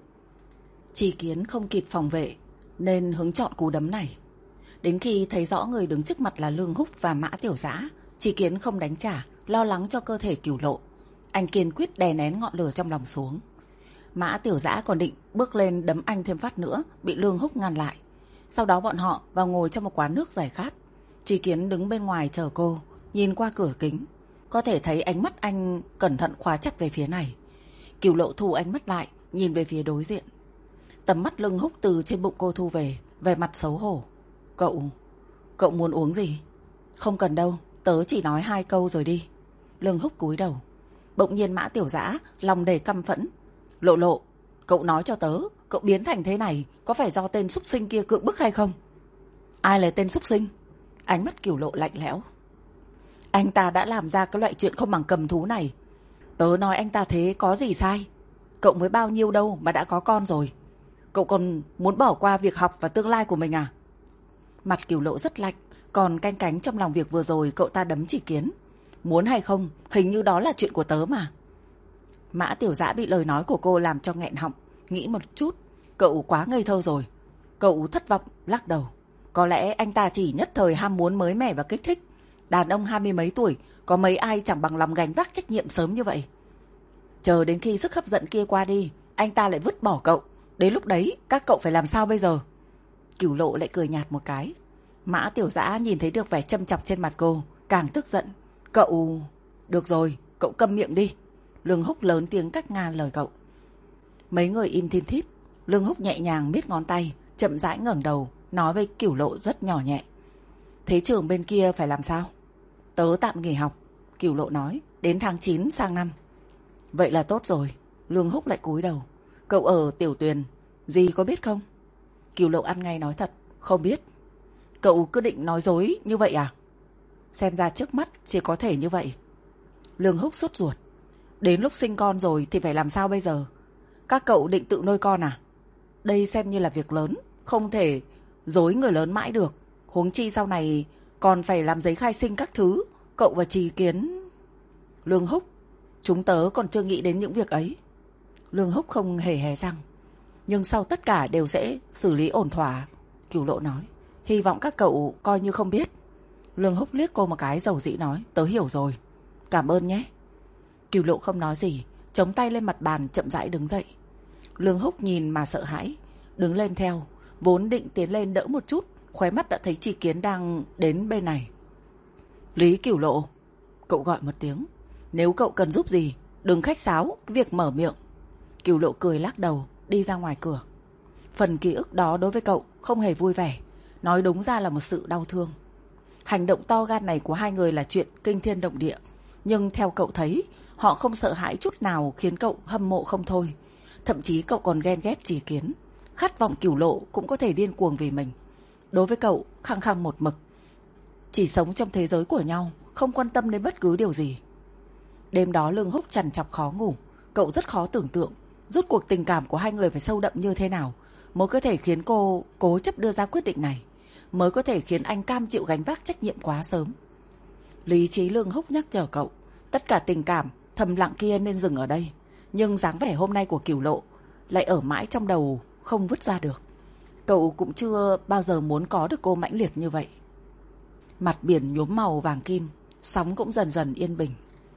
Chỉ Kiến không kịp phòng vệ, nên hứng chọn cú đấm này. Đến khi thấy rõ người đứng trước mặt là Lương Húc và Mã Tiểu Dã, Chỉ Kiến không đánh trả, lo lắng cho cơ thể Cửu Lộ. Anh kiên quyết đè nén ngọn lửa trong lòng xuống. Mã Tiểu Dã còn định bước lên đấm anh thêm phát nữa, bị Lương Húc ngăn lại. Sau đó bọn họ vào ngồi trong một quán nước giải khát. Chỉ Kiến đứng bên ngoài chờ cô, nhìn qua cửa kính. có thể thấy ánh mắt anh cẩn thận khóa chặt về phía này. Cửu Lộ thu ánh mắt lại, nhìn về phía đối diện. Tầm mắt Lương Húc từ trên bụng cô thu về, về mặt xấu hổ. Cậu, cậu muốn uống gì? Không cần đâu, tớ chỉ nói hai câu rồi đi. Lương Húc cúi đầu. Bỗng nhiên Mã Tiểu Dã lòng đầy căm phẫn. Lộ Lộ, cậu nói cho tớ, cậu biến thành thế này có phải do tên súc sinh kia cưỡng bức hay không? Ai là tên súc sinh? Ánh mắt Cửu Lộ lạnh lẽo. Anh ta đã làm ra cái loại chuyện không bằng cầm thú này. Tớ nói anh ta thế có gì sai? Cậu mới bao nhiêu đâu mà đã có con rồi. Cậu còn muốn bỏ qua việc học và tương lai của mình à? Mặt Cửu Lộ rất lạnh, còn canh cánh trong lòng việc vừa rồi cậu ta đấm chỉ kiến. Muốn hay không, hình như đó là chuyện của tớ mà. Mã Tiểu Dã bị lời nói của cô làm cho nghẹn họng, nghĩ một chút, cậu quá ngây thơ rồi. Cậu thất vọng, lắc đầu. Có lẽ anh ta chỉ nhất thời ham muốn mới mẻ và kích thích. Đàn ông hai mươi mấy tuổi, có mấy ai chẳng bằng lòng gánh vác trách nhiệm sớm như vậy. Chờ đến khi sức hấp dẫn kia qua đi, anh ta lại vứt bỏ cậu. Đến lúc đấy, các cậu phải làm sao bây giờ? Cửu Lộ lại cười nhạt một cái. Mã Tiểu Dã nhìn thấy được vẻ châm chọc trên mặt cô, càng tức giận. Cậu... Được rồi, cậu câm miệng đi. Lương Húc lớn tiếng cắt ngang lời cậu. Mấy người im thiên thít. Lương Húc nhẹ nhàng miết ngón tay, chậm rãi ngẩng đầu, nói với Cửu Lộ rất nhỏ nhẹ. Thế trường bên kia phải làm sao? Tớ tạm nghỉ học, Cửu Lộ nói, đến tháng chín sang năm. Vậy là tốt rồi. Lương Húc lại cúi đầu. Cậu ở Tiểu Tuyền, dì có biết không? Cửu Lộ ăn ngay nói thật, không biết. Cậu cứ định nói dối như vậy à? Xem ra trước mắt chỉ có thể như vậy. Lương Húc sốt ruột. Đến lúc sinh con rồi thì phải làm sao bây giờ? Các cậu định tự nuôi con à? Đây xem như là việc lớn, không thể dối người lớn mãi được. Huống chi sau này còn phải làm giấy khai sinh các thứ. Cậu và Trì Kiến... Lương Húc, chúng tớ còn chưa nghĩ đến những việc ấy. Lương Húc không hề hé răng. Nhưng sau tất cả đều sẽ xử lý ổn thỏa, Cửu Lộ nói. Hy vọng các cậu coi như không biết. Lương Húc liếc cô một cái dầu dĩ nói. Tớ hiểu rồi, cảm ơn nhé. Cửu Lộ không nói gì, chống tay lên mặt bàn chậm rãi đứng dậy. Lương Húc nhìn mà sợ hãi, đứng lên theo. Vốn định tiến lên đỡ một chút, khóe mắt đã thấy Trì Kiến đang đến bên này. Lý Cửu Lộ, cậu gọi một tiếng. Nếu cậu cần giúp gì, đừng khách sáo cái việc mở miệng. Cửu Lộ cười lắc đầu, đi ra ngoài cửa. Phần ký ức đó đối với cậu không hề vui vẻ, nói đúng ra là một sự đau thương. Hành động to gan này của hai người là chuyện kinh thiên động địa, nhưng theo cậu thấy, họ không sợ hãi chút nào, khiến cậu hâm mộ không thôi. Thậm chí cậu còn ghen ghét Trì Kiến, khát vọng Cửu Lộ cũng có thể điên cuồng vì mình. Đối với cậu, khăng khăng một mực, chỉ sống trong thế giới của nhau, không quan tâm đến bất cứ điều gì. Đêm đó Lương Húc trằn trọc khó ngủ. Cậu rất khó tưởng tượng rốt cuộc tình cảm của hai người phải sâu đậm như thế nào mới có thể khiến cô cố chấp đưa ra quyết định này, mới có thể khiến anh cam chịu gánh vác trách nhiệm quá sớm. Lý trí Lương Húc nhắc nhở cậu, tất cả tình cảm thầm lặng kia nên dừng ở đây. Nhưng dáng vẻ hôm nay của Cửu Lộ lại ở mãi trong đầu, không vứt ra được. Cậu cũng chưa bao giờ muốn có được cô mãnh liệt như vậy. Mặt biển nhuốm màu vàng kim, sóng cũng dần dần yên bình.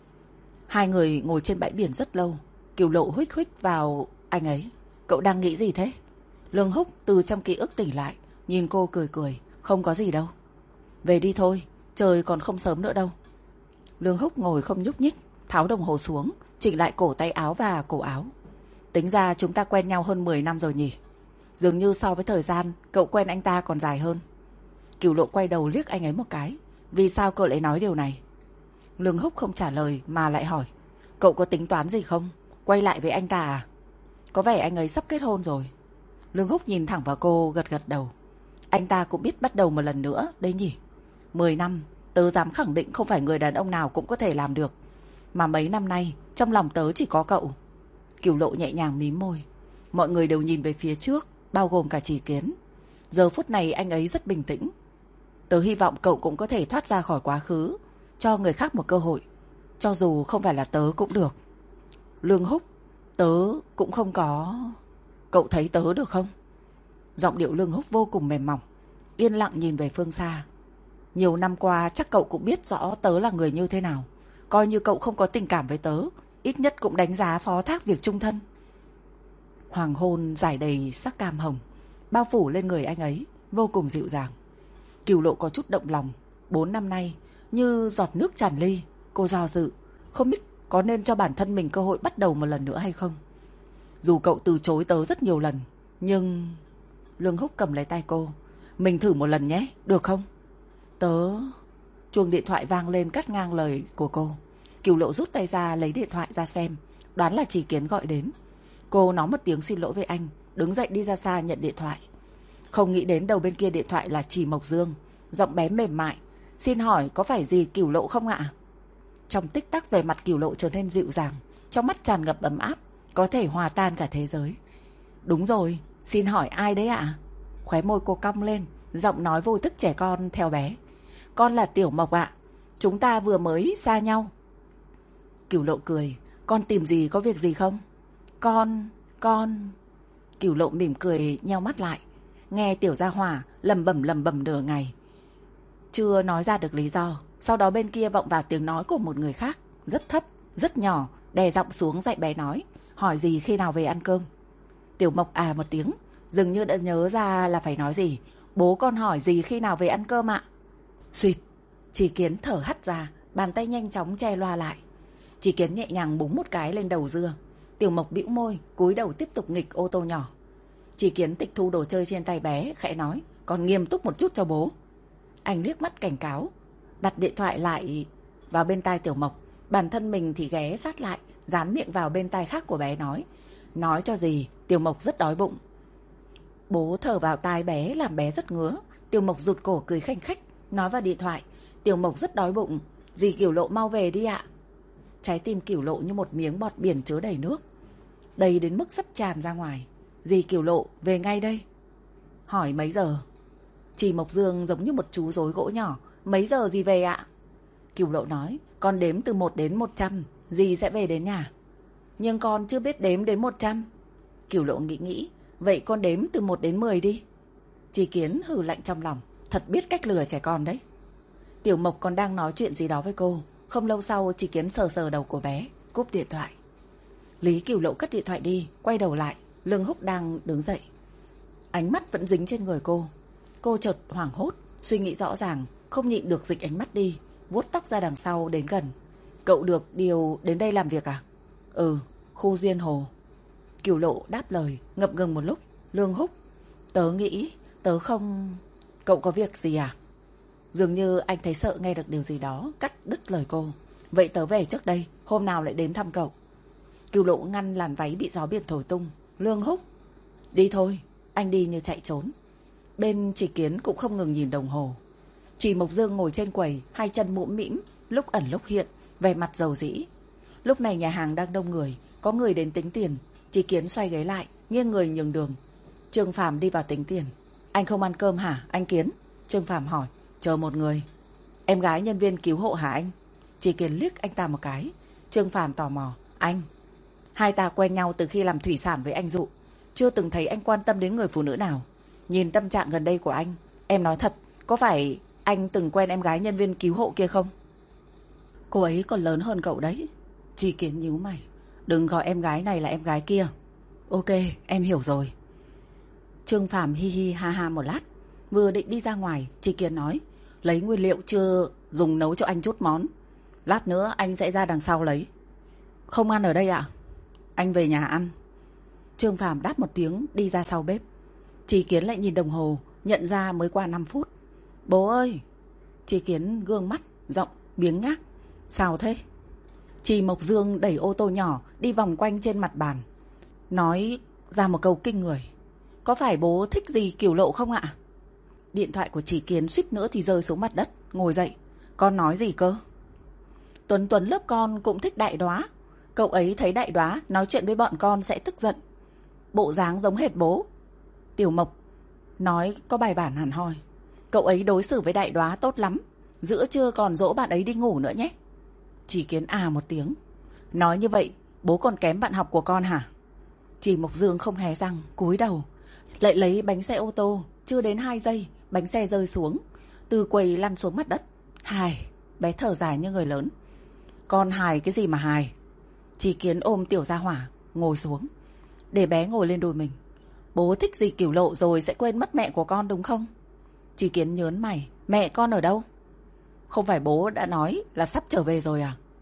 Hai người ngồi trên bãi biển rất lâu. Cửu Lộ huých huých vào anh ấy. Cậu đang nghĩ gì thế? Lương Húc từ trong ký ức tỉnh lại, nhìn cô cười cười. Không có gì đâu. Về đi thôi, trời còn không sớm nữa đâu. Lương Húc ngồi không nhúc nhích, tháo đồng hồ xuống, chỉnh lại cổ tay áo và cổ áo. Tính ra chúng ta quen nhau hơn mười năm rồi nhỉ? Dường như so với thời gian, cậu quen anh ta còn dài hơn. Cửu Lộ quay đầu liếc anh ấy một cái. Vì sao cậu lại nói điều này? Lương Húc không trả lời mà lại hỏi. Cậu có tính toán gì không? Quay lại với anh ta à? Có vẻ anh ấy sắp kết hôn rồi. Lương Húc nhìn thẳng vào cô, gật gật đầu. Anh ta cũng biết bắt đầu một lần nữa đấy nhỉ? Mười năm, tớ dám khẳng định không phải người đàn ông nào cũng có thể làm được. Mà mấy năm nay, trong lòng tớ chỉ có cậu. Cửu Lộ nhẹ nhàng mím môi. Mọi người đều nhìn về phía trước, bao gồm cả Trì Kiến. Giờ phút này anh ấy rất bình tĩnh. Tớ hy vọng cậu cũng có thể thoát ra khỏi quá khứ, cho người khác một cơ hội. Cho dù không phải là tớ cũng được. Lương Húc, tớ cũng không có... Cậu thấy tớ được không? Giọng điệu Lương Húc vô cùng mềm mỏng, yên lặng nhìn về phương xa. Nhiều năm qua chắc cậu cũng biết rõ tớ là người như thế nào. Coi như cậu không có tình cảm với tớ, ít nhất cũng đánh giá phó thác việc chung thân. Hoàng hôn rải đầy sắc cam hồng, bao phủ lên người anh ấy, vô cùng dịu dàng. Cửu Lộ có chút động lòng. Bốn năm nay như giọt nước tràn ly, Cô do dự, không biết có nên cho bản thân mình cơ hội bắt đầu một lần nữa hay không. Dù cậu từ chối tớ rất nhiều lần, nhưng... Lương Húc cầm lấy tay cô. Mình thử một lần nhé, được không? Tớ... Chuông điện thoại vang lên cắt ngang lời của cô. Cửu Lộ rút tay ra lấy điện thoại ra xem, đoán là Chỉ Kiến gọi đến. Cô nói một tiếng xin lỗi với anh, đứng dậy đi ra xa nhận điện thoại. Không nghĩ đến đầu bên kia điện thoại là Trì Mộc Dương, giọng bé mềm mại. Xin hỏi có phải gì Cửu Lộ không ạ? Trong tích tắc về mặt Cửu Lộ trở nên dịu dàng, trong mắt tràn ngập ấm áp, có thể hòa tan cả thế giới. Đúng rồi, xin hỏi ai đấy ạ? Khóe môi cô cong lên, giọng nói vô thức trẻ con theo bé. Con là Tiểu Mộc ạ, chúng ta vừa mới xa nhau. Cửu Lộ cười, con tìm gì, có việc gì không? Con, con... Cửu Lộ mỉm cười nheo mắt lại, nghe Tiểu Gia Hỏa lầm bầm lầm bầm nửa ngày, chưa nói ra được lý do. Sau đó bên kia vọng vào tiếng nói của một người khác, rất thấp, rất nhỏ, đè giọng xuống dạy bé nói. Hỏi gì khi nào về ăn cơm? Tiểu Mộc à một tiếng, dường như đã nhớ ra là phải nói gì. Bố con hỏi gì khi nào về ăn cơm ạ? Xuyệt, Chỉ Kiến thở hắt ra, bàn tay nhanh chóng che loa lại. Chỉ Kiến nhẹ nhàng búng một cái lên đầu dưa. Tiểu Mộc bĩu môi, cúi đầu tiếp tục nghịch ô tô nhỏ. Chỉ Kiến tịch thu đồ chơi trên tay bé, khẽ nói. Còn nghiêm túc một chút cho bố. Anh liếc mắt cảnh cáo, đặt điện thoại lại vào bên tai Tiểu Mộc. Bản thân mình thì ghé sát lại, dán miệng vào bên tai khác của bé nói. Nói cho gì, Tiểu Mộc rất đói bụng. Bố thở vào tai bé làm bé rất ngứa. Tiểu Mộc rụt cổ cười khanh khách, nói vào điện thoại. Tiểu Mộc rất đói bụng, dì Cửu Lộ mau về đi ạ. Trái tim Cửu Lộ như một miếng bọt biển chứa đầy nước, đầy đến mức sắp tràn ra ngoài. Dì Cửu Lộ về ngay đây. Hỏi mấy giờ? Trì Mộc Dương giống như một chú rối gỗ nhỏ. Mấy giờ dì về ạ? Cửu Lộ nói. Con đếm từ một đến một trăm, dì sẽ về đến nhà. Nhưng con chưa biết đếm đến một trăm. Cửu Lộ nghĩ nghĩ. Vậy con đếm từ một đến mười đi. Chỉ Kiến hừ lạnh trong lòng. Thật biết cách lừa trẻ con đấy. Tiểu Mộc còn đang nói chuyện gì đó với cô. Không lâu sau Chỉ Kiến sờ sờ đầu của bé, cúp điện thoại. Lý Cửu Lộ cất điện thoại đi, quay đầu lại. Lương Húc đang đứng dậy, ánh mắt vẫn dính trên người cô. Cô chợt hoảng hốt, suy nghĩ rõ ràng, không nhịn được dịch ánh mắt đi, vuốt tóc ra đằng sau đến gần. Cậu được điều đến đây làm việc à? Ừ, khu Duyên Hồ. Cửu Lộ đáp lời, ngập ngừng một lúc. Lương Húc, tớ nghĩ, tớ không... Cậu có việc gì à? Dường như anh thấy sợ nghe được điều gì đó, cắt đứt lời cô. Vậy tớ về trước đây, hôm nào lại đến thăm cậu. Cửu Lộ ngăn làn váy bị gió biển thổi tung. Lương Húc, đi thôi. Anh đi như chạy trốn. Bên Chỉ Kiến cũng không ngừng nhìn đồng hồ. Trì Mộc Dương ngồi trên quầy, hai chân mũm mĩm, lúc ẩn lúc hiện, vẻ mặt dầu dĩ. Lúc này nhà hàng đang đông người, có người đến tính tiền. Chỉ Kiến xoay ghế lại, nghiêng người nhường đường. Trương Phàm đi vào tính tiền. Anh không ăn cơm hả anh Kiến? Trương Phàm hỏi. Chờ một người. Em gái nhân viên cứu hộ hả anh? Chỉ Kiến liếc anh ta một cái. Trương Phàm tò mò. Anh? Hai ta quen nhau từ khi làm thủy sản với anh Dụ. Chưa từng thấy anh quan tâm đến người phụ nữ nào. Nhìn tâm trạng gần đây của anh, em nói thật, có phải anh từng quen em gái nhân viên cứu hộ kia không? Cô ấy còn lớn hơn cậu đấy. Chỉ Kiến nhíu mày. Đừng gọi em gái này là em gái kia. Ok, em hiểu rồi. Trương Phàm hi hi ha ha một lát, vừa định đi ra ngoài. Chỉ Kiến nói. Lấy nguyên liệu chưa dùng nấu cho anh chút món. Lát nữa anh sẽ ra đằng sau lấy. Không ăn ở đây ạ? Anh về nhà ăn. Trương Phàm đáp một tiếng, đi ra sau bếp. Chỉ Kiến lại nhìn đồng hồ, nhận ra mới qua năm phút. Bố ơi! Chỉ Kiến gương mắt, giọng biếng nhác. Sao thế? Trì Mộc Dương đẩy ô tô nhỏ đi vòng quanh trên mặt bàn, nói ra một câu kinh người. Có phải bố thích gì Cửu Lộ không ạ? Điện thoại của Chỉ Kiến suýt nữa thì rơi xuống mặt đất. Ngồi dậy. Con nói gì cơ? Tuấn Tuấn lớp con cũng thích Đại Đoá. Cậu ấy thấy Đại Đoá nói chuyện với bọn con sẽ tức giận. Bộ dáng giống hệt bố. Tiểu Mộc nói có bài bản hẳn hoi. Cậu ấy đối xử với Đại Đoá tốt lắm. Giữa trưa còn dỗ bạn ấy đi ngủ nữa nhé. Chỉ Kiến à một tiếng. Nói như vậy bố còn kém bạn học của con hả? Trì Mộc Dương không hé răng, cúi đầu lại lấy bánh xe ô tô. Chưa đến hai giây, bánh xe rơi xuống, từ quầy lăn xuống mặt đất. Hài. Bé thở dài như người lớn. Con hài cái gì mà hài? Chỉ Kiến ôm Tiểu Gia Hỏa ngồi xuống, để bé ngồi lên đùi mình. Bố thích gì Cửu Lộ rồi sẽ quên mất mẹ của con đúng không? Chỉ Kiến nhớn mày. Mẹ con ở đâu? Không phải bố đã nói là sắp trở về rồi à?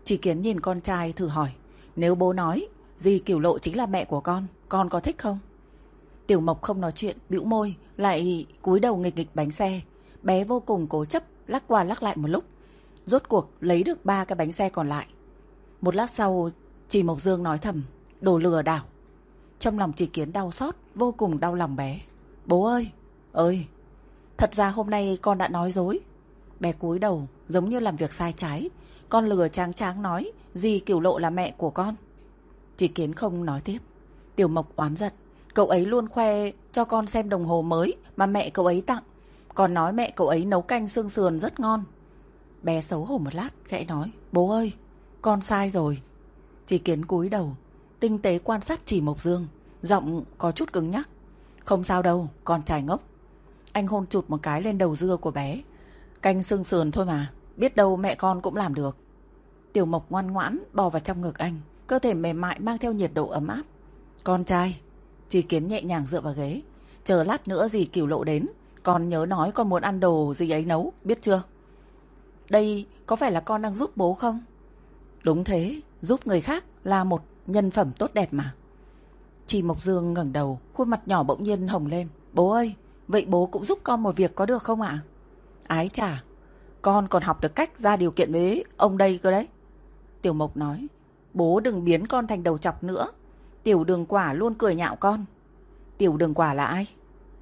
Chỉ Kiến nhìn con trai thử hỏi, nếu bố nói dì Cửu Lộ chính là mẹ của con, con có thích không? Tiểu Mộc không nói chuyện, bĩu môi, lại cúi đầu nghịch nghịch bánh xe. Bé vô cùng cố chấp, lắc qua lắc lại một lúc, rốt cuộc lấy được ba cái bánh xe còn lại. Một lát sau, Trì Mộc Dương nói thầm, đồ lừa đảo. Trong lòng Chỉ Kiến đau xót, vô cùng đau lòng bé. Bố ơi, ơi, thật ra hôm nay con đã nói dối. Bé cúi đầu, giống như làm việc sai trái. Con lừa tráng tráng nói dì Cửu Lộ là mẹ của con. Chỉ Kiến không nói tiếp. Tiểu Mộc oán giận, cậu ấy luôn khoe cho con xem đồng hồ mới mà mẹ cậu ấy tặng, còn nói mẹ cậu ấy nấu canh xương sườn rất ngon. Bé xấu hổ một lát, khẽ nói, bố ơi, con sai rồi. Chỉ Kiến cúi đầu, tinh tế quan sát Trì Mộc Dương, giọng có chút cứng nhắc. Không sao đâu, con trai ngốc. Anh hôn chụt một cái lên đầu dưa của bé. Canh xương sườn thôi mà, biết đâu mẹ con cũng làm được. Tiểu Mộc ngoan ngoãn bò vào trong ngực anh, cơ thể mềm mại mang theo nhiệt độ ấm áp. Con trai. Chỉ Kiến nhẹ nhàng dựa vào ghế. Chờ lát nữa dì Cửu Lộ đến, con nhớ nói con muốn ăn đồ dì ấy nấu, biết chưa? Đây có phải là con đang giúp bố không? Đúng thế, giúp người khác là một nhân phẩm tốt đẹp mà. Trì Mộc Dương ngẩng đầu, khuôn mặt nhỏ bỗng nhiên hồng lên. Bố ơi, vậy bố cũng giúp con một việc có được không ạ? Ái chà, con còn học được cách ra điều kiện với ông đây cơ đấy. Tiểu Mộc nói, bố đừng biến con thành đầu chọc nữa. Tiểu Đường Quả luôn cười nhạo con. Tiểu Đường Quả là ai?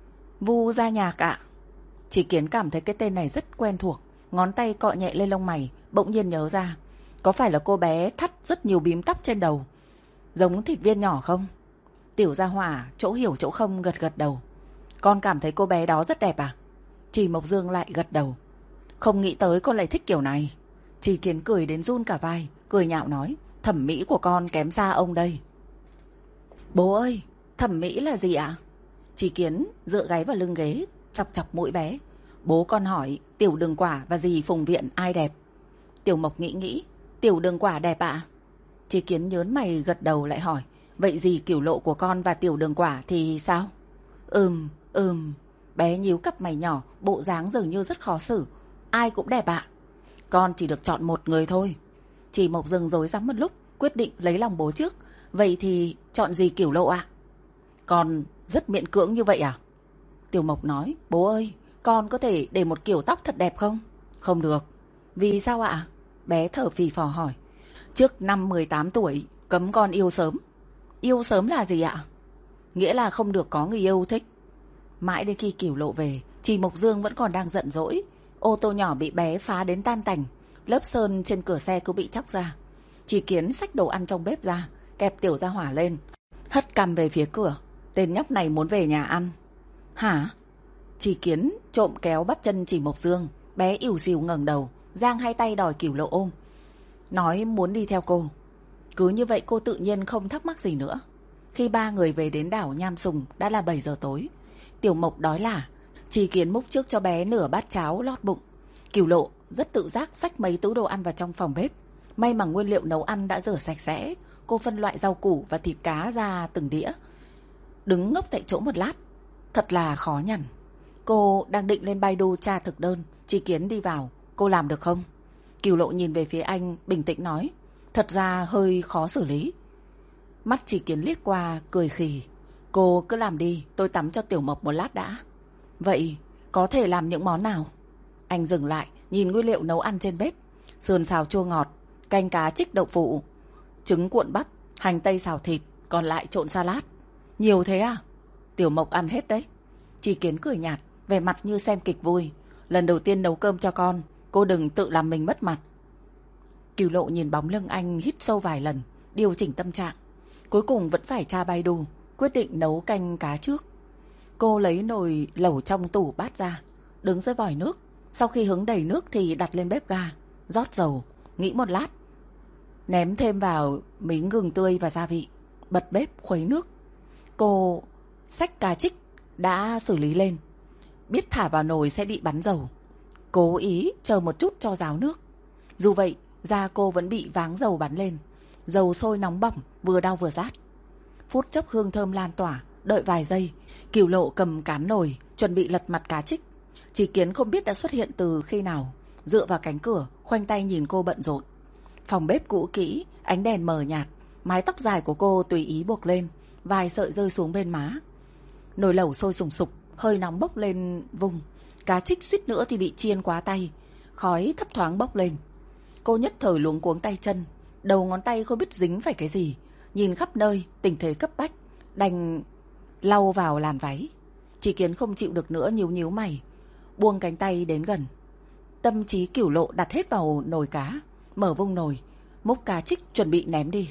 Vu Gia Nhạc ạ. Chỉ Kiến cảm thấy cái tên này rất quen thuộc, ngón tay cọ nhẹ lên lông mày, bỗng nhiên nhớ ra. Có phải là cô bé thắt rất nhiều bím tóc trên đầu, giống thịt viên nhỏ không? Tiểu Gia Hỏa chỗ hiểu chỗ không gật gật đầu. Con cảm thấy cô bé đó rất đẹp à? Trì Mộc Dương lại gật đầu. Không nghĩ tới con lại thích kiểu này. Chỉ Kiến cười đến run cả vai, cười nhạo nói, thẩm mỹ của con kém xa ông đây. Bố ơi, thẩm mỹ là gì ạ? Chỉ Kiến dựa gáy vào lưng ghế, chọc chọc mũi bé. Bố con hỏi Tiểu Đường Quả và dì Phùng Viện ai đẹp? Tiểu Mộc nghĩ nghĩ, Tiểu Đường Quả đẹp ạ. Chỉ Kiến nhớn mày gật đầu lại hỏi, vậy dì Cửu Lộ của con và Tiểu Đường Quả thì sao? Ừm, ừm. Bé nhíu cặp mày nhỏ, bộ dáng dường như rất khó xử. Ai cũng đẹp ạ. Con chỉ được chọn một người thôi. Chỉ Mộc dừng rối rắm một lúc, quyết định lấy lòng bố trước. Vậy thì chọn dì Cửu Lộ ạ? Con rất miễn cưỡng như vậy à? Tiểu Mộc nói, bố ơi, con có thể để một kiểu tóc thật đẹp không? Không được. Vì sao ạ? Bé thở phì phò hỏi. Trước năm mười tám tuổi, cấm con yêu sớm. Yêu sớm là gì ạ? Nghĩa là không được có người yêu thích. Mãi đến khi Cửu Lộ về, Trì Mộc Dương vẫn còn đang giận dỗi. Ô tô nhỏ bị bé phá đến tan tành, lớp sơn trên cửa xe cứ bị chóc ra. Chỉ Kiến xách đồ ăn trong bếp ra, kẹp Tiểu Gia Hỏa lên, hất cằm về phía cửa. Tên nhóc này muốn về nhà ăn. Hả? Chỉ Kiến trộm kéo bắp chân Trì Mộc Dương. Bé ỉu xìu ngẩng đầu, giang hai tay đòi Cửu Lộ ôm, nói muốn đi theo cô. Cứ như vậy cô tự nhiên không thắc mắc gì nữa. Khi ba người về đến đảo Nham Sùng đã là bảy giờ tối. Tiểu Mộc đói lả. Chỉ Kiến múc trước cho bé nửa bát cháo lót bụng. Cửu Lộ rất tự giác xách mấy túi đồ ăn vào trong phòng bếp. May mà nguyên liệu nấu ăn đã rửa sạch sẽ. Cô phân loại rau củ và thịt cá ra từng đĩa, đứng ngốc tại chỗ một lát. Thật là khó nhằn. Cô đang định lên Baidu tra thực đơn, Chỉ Kiến đi vào. Cô làm được không? Cửu Lộ nhìn về phía anh, bình tĩnh nói, thật ra hơi khó xử lý. Mắt Chỉ Kiến liếc qua, cười khì. Cô cứ làm đi, tôi tắm cho Tiểu Mộc một lát đã. Vậy có thể làm những món nào? Anh dừng lại, nhìn nguyên liệu nấu ăn trên bếp. Sườn xào chua ngọt, canh cá trích đậu phụ, trứng cuộn bắp, hành tây xào thịt, còn lại trộn salad. Nhiều thế à? Tiểu Mộc ăn hết đấy. Chỉ Kiến cười nhạt, vẻ mặt như xem kịch vui. Lần đầu tiên nấu cơm cho con, cô đừng tự làm mình mất mặt. Cửu Lộ nhìn bóng lưng anh hít sâu vài lần, điều chỉnh tâm trạng. Cuối cùng vẫn phải tra Baidu, quyết định nấu canh cá trước. Cô lấy nồi lẩu trong tủ bát ra, đứng dưới vòi nước. Sau khi hứng đầy nước thì đặt lên bếp ga, rót dầu, nghĩ một lát, ném thêm vào miếng gừng tươi và gia vị, bật bếp khuấy nước. Cô xách cá trích đã xử lý lên, biết thả vào nồi sẽ bị bắn dầu, cố ý chờ một chút cho ráo nước. Dù vậy, da cô vẫn bị váng dầu bắn lên. Dầu sôi nóng bỏng, vừa đau vừa rát. Phút chốc hương thơm lan tỏa. Đợi vài giây, Cửu Lộ cầm cán nồi, chuẩn bị lật mặt cá trích. Chỉ Kiến không biết đã xuất hiện từ khi nào, dựa vào cánh cửa, khoanh tay nhìn cô bận rộn. Phòng bếp cũ kỹ, ánh đèn mờ nhạt, mái tóc dài của cô tùy ý buộc lên, vài sợi rơi xuống bên má. Nồi lẩu sôi sùng sục, hơi nóng bốc lên vùng. Cá trích suýt nữa thì bị chiên quá tay, khói thấp thoáng bốc lên. Cô nhất thời luống cuống tay chân, đầu ngón tay không biết dính phải cái gì, nhìn khắp nơi, tình thế cấp bách, đành lau vào làn váy. Chị Kiến không chịu được nữa, nhíu nhíu mày, buông cánh tay đến gần. Tâm trí Cửu Lộ đặt hết vào nồi cá, mở vung nồi, múc cá trích chuẩn bị ném đi.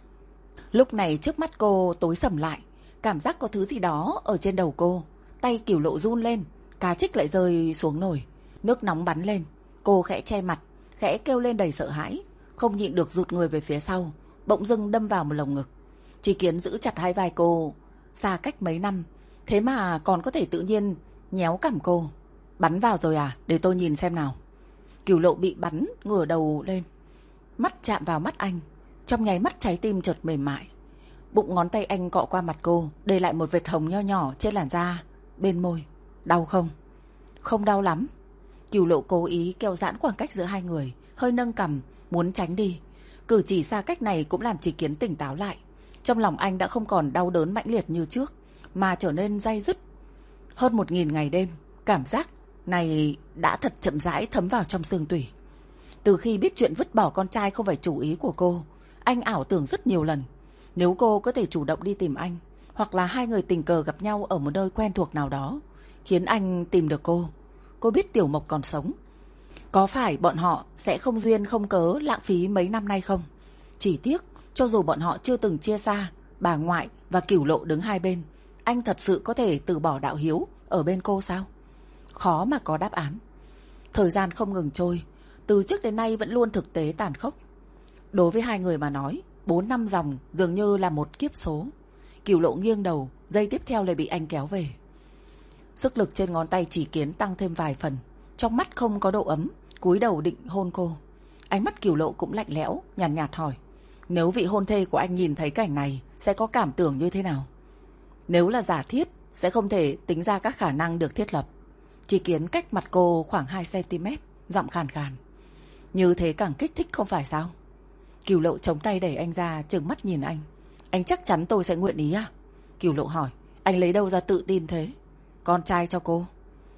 Lúc này trước mắt cô tối sầm lại, cảm giác có thứ gì đó ở trên đầu cô. Tay Cửu Lộ run lên, cá trích lại rơi xuống nồi, nước nóng bắn lên. Cô khẽ che mặt, khẽ kêu lên đầy sợ hãi, không nhịn được rụt người về phía sau, bỗng dưng đâm vào một lồng ngực. Chí Kiến giữ chặt hai vai cô, xa cách mấy năm, thế mà còn có thể tự nhiên nhéo cằm cô. Bắn vào rồi à? Để tôi nhìn xem nào. Cửu Lộ bị bắn, ngửa đầu lên, mắt chạm vào mắt anh. Trong nháy mắt trái tim chợt mềm mại. Bụng ngón tay anh cọ qua mặt cô, để lại một vệt hồng nho nhỏ trên làn da, bên môi. Đau không? Không đau lắm. Cửu Lộ cố ý kéo giãn khoảng cách giữa hai người, hơi nâng cằm, muốn tránh đi. Cử chỉ xa cách này cũng làm Chí Kiến tỉnh táo lại. Trong lòng anh đã không còn đau đớn mãnh liệt như trước, mà trở nên day dứt. Hơn một nghìn ngày đêm, cảm giác này đã thật chậm rãi thấm vào trong xương tủy. Từ khi biết chuyện vứt bỏ con trai không phải chủ ý của cô, anh ảo tưởng rất nhiều lần, nếu cô có thể chủ động đi tìm anh, hoặc là hai người tình cờ gặp nhau ở một nơi quen thuộc nào đó, khiến anh tìm được cô. Cô biết Tiểu Mộc còn sống, có phải bọn họ sẽ không duyên không cớ lãng phí mấy năm nay không? Chỉ tiếc, cho dù bọn họ chưa từng chia xa, bà ngoại và Cửu Lộ đứng hai bên, anh thật sự có thể từ bỏ đạo hiếu ở bên cô sao? Khó mà có đáp án. Thời gian không ngừng trôi, từ trước đến nay vẫn luôn thực tế tàn khốc. Đối với hai người mà nói, bốn năm dòng dường như là một kiếp số. Cửu Lộ nghiêng đầu, giây tiếp theo lại bị anh kéo về. Sức lực trên ngón tay Chí Kiến tăng thêm vài phần, trong mắt không có độ ấm, cúi đầu định hôn cô. Ánh mắt Cửu Lộ cũng lạnh lẽo, nhàn nhạt, nhạt hỏi, nếu vị hôn thê của anh nhìn thấy cảnh này sẽ có cảm tưởng như thế nào? Nếu là giả thiết, sẽ không thể tính ra các khả năng được thiết lập. Chí Kiến cách mặt cô khoảng hai xăng-ti-mét, giọng khàn khàn. Như thế càng kích thích không phải sao? Cửu Lộ chống tay đẩy anh ra, trừng mắt nhìn anh. Anh chắc chắn tôi sẽ nguyện ý à? Cửu Lộ hỏi, anh lấy đâu ra tự tin thế? Con trai cho cô.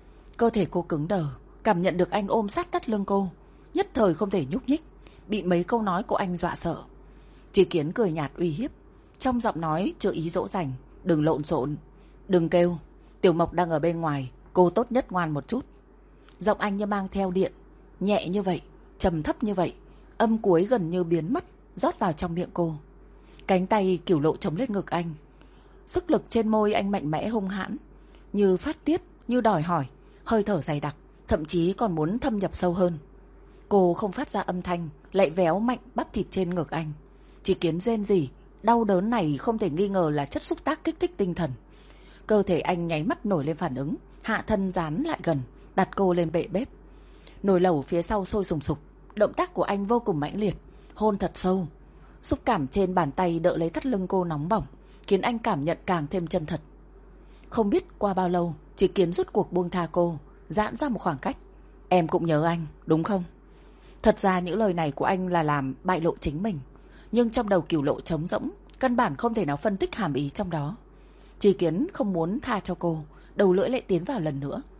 Cơ thể cô cứng đờ, cảm nhận được anh ôm sát thắt lưng cô, nhất thời không thể nhúc nhích, bị mấy câu nói của anh dọa sợ. Chí Kiến cười nhạt uy hiếp, trong giọng nói chứa ý dỗ dành. Đừng lộn xộn, đừng kêu, Tiểu Mộc đang ở bên ngoài, cô tốt nhất ngoan một chút. Giọng anh như mang theo điện, nhẹ như vậy, trầm thấp như vậy, âm cuối gần như biến mất, rót vào trong miệng cô. Cánh tay Cửu Lộ chống lên ngực anh, sức lực trên môi anh mạnh mẽ hung hãn, như phát tiết, như đòi hỏi, hơi thở dày đặc, thậm chí còn muốn thâm nhập sâu hơn. Cô không phát ra âm thanh, lại véo mạnh bắp thịt trên ngực anh. Chí Kiến rên rỉ, đau đớn này không thể nghi ngờ là chất xúc tác kích thích tinh thần. Cơ thể anh nháy mắt nổi lên phản ứng, hạ thân dán lại gần, đặt cô lên bệ bếp. Nồi lẩu phía sau sôi sùng sục, động tác của anh vô cùng mãnh liệt, hôn thật sâu. Xúc cảm trên bàn tay đỡ lấy thắt lưng cô nóng bỏng, khiến anh cảm nhận càng thêm chân thật. Không biết qua bao lâu, Chí Kiến rút cuộc buông tha cô, giãn ra một khoảng cách. Em cũng nhớ anh, đúng không? Thật ra những lời này của anh là làm bại lộ chính mình, nhưng trong đầu Cửu Lộ trống rỗng, căn bản không thể nào phân tích hàm ý trong đó. Chí Kiến không muốn tha cho cô, đầu lưỡi lại tiến vào lần nữa.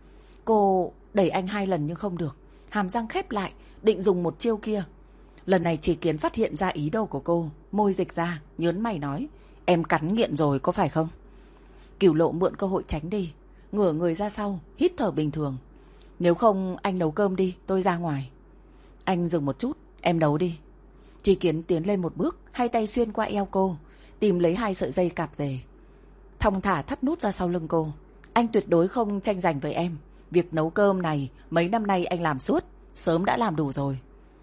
Cô đẩy anh hai lần nhưng không được, hàm răng khép lại, định dùng một chiêu kia. Lần này Chí Kiến phát hiện ra ý đồ của cô, môi dịch ra, nhớn mày nói, em cắn nghiện rồi có phải không? Cửu Lộ mượn cơ hội tránh đi, ngửa người ra sau, hít thở bình thường. Nếu không anh nấu cơm đi, tôi ra ngoài. Anh dừng một chút, em nấu đi. Chí Kiến tiến lên một bước, hai tay xuyên qua eo cô, tìm lấy hai sợi dây cạp dề, thong thả thắt nút ra sau lưng cô. Anh tuyệt đối không tranh giành với em, việc nấu cơm này mấy năm nay anh làm suốt, sớm đã làm đủ rồi.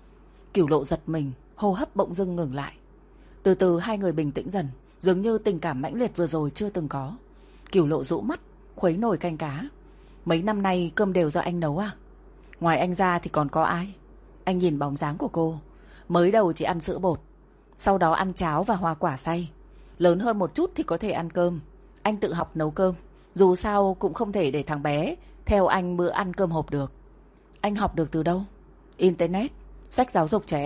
Cửu Lộ giật mình, hô hấp bỗng dưng ngừng lại. Từ từ hai người bình tĩnh dần, dường như tình cảm mãnh liệt vừa rồi chưa từng có. Cửu Lộ rũ mắt, khuấy nồi canh cá. Mấy năm nay cơm đều do anh nấu à? Ngoài anh ra thì còn có ai? Anh nhìn bóng dáng của cô, mới đầu chỉ ăn sữa bột, sau đó ăn cháo và hoa quả xay. Lớn hơn một chút thì có thể ăn cơm. Anh tự học nấu cơm, dù sao cũng không thể để thằng bé theo anh bữa ăn cơm hộp được. Anh học được từ đâu? Internet, sách giáo dục trẻ em,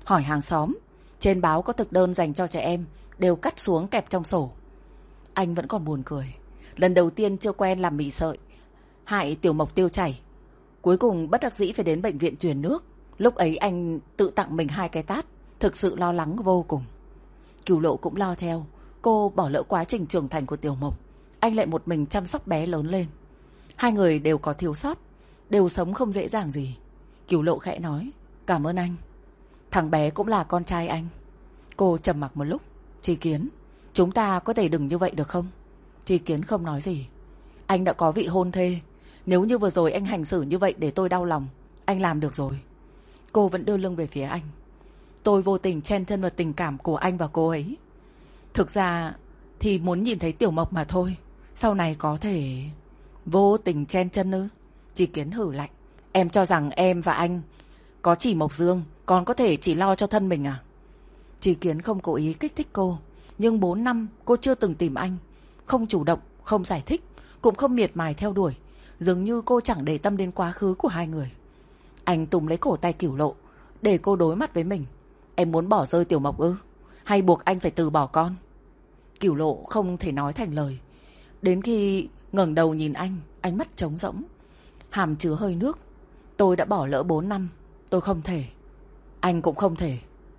hỏi hàng xóm. Trên báo có thực đơn dành cho trẻ em, đều cắt xuống kẹp trong sổ. Anh vẫn còn buồn cười. Lần đầu tiên chưa quen làm mì sợi, hại Tiểu Mộc tiêu chảy. Cuối cùng bất đắc dĩ phải đến bệnh viện truyền nước. Lúc ấy anh tự tặng mình hai cái tát, thực sự lo lắng vô cùng. Cửu Lộ cũng lo theo. Cô bỏ lỡ quá trình trưởng thành của Tiểu Mộc. Anh lại một mình chăm sóc bé lớn lên. Hai người đều có thiếu sót, đều sống không dễ dàng gì. Cửu Lộ khẽ nói, cảm ơn anh. Thằng bé cũng là con trai anh. Cô trầm mặc một lúc. Tri Kiến, chúng ta có thể đừng như vậy được không? Tri Kiến không nói gì. Anh đã có vị hôn thê. Nếu như vừa rồi anh hành xử như vậy để tôi đau lòng, anh làm được rồi. Cô vẫn đưa lưng về phía anh. Tôi vô tình chen chân vào tình cảm của anh và cô ấy. Thực ra thì muốn nhìn thấy Tiểu Mộc mà thôi. Sau này có thể... Vô tình chen chân ư? Tri Kiến hử lạnh. Em cho rằng em và anh có chỉ Mộc Dương, còn có thể chỉ lo cho thân mình à? Tri Kiến không cố ý kích thích cô. Nhưng bốn năm cô chưa từng tìm anh. Không chủ động, không giải thích, cũng không miệt mài theo đuổi. Dường như cô chẳng để tâm đến quá khứ của hai người. Anh túm lấy cổ tay Cửu Lộ, để cô đối mắt với mình. Em muốn bỏ rơi Tiểu Mộc ư? Hay buộc anh phải từ bỏ con? Cửu Lộ không thể nói thành lời. Đến khi ngẩng đầu nhìn anh, ánh mắt trống rỗng, hàm chứa hơi nước. Tôi đã bỏ lỡ bốn năm. Tôi không thể. Anh cũng không thể.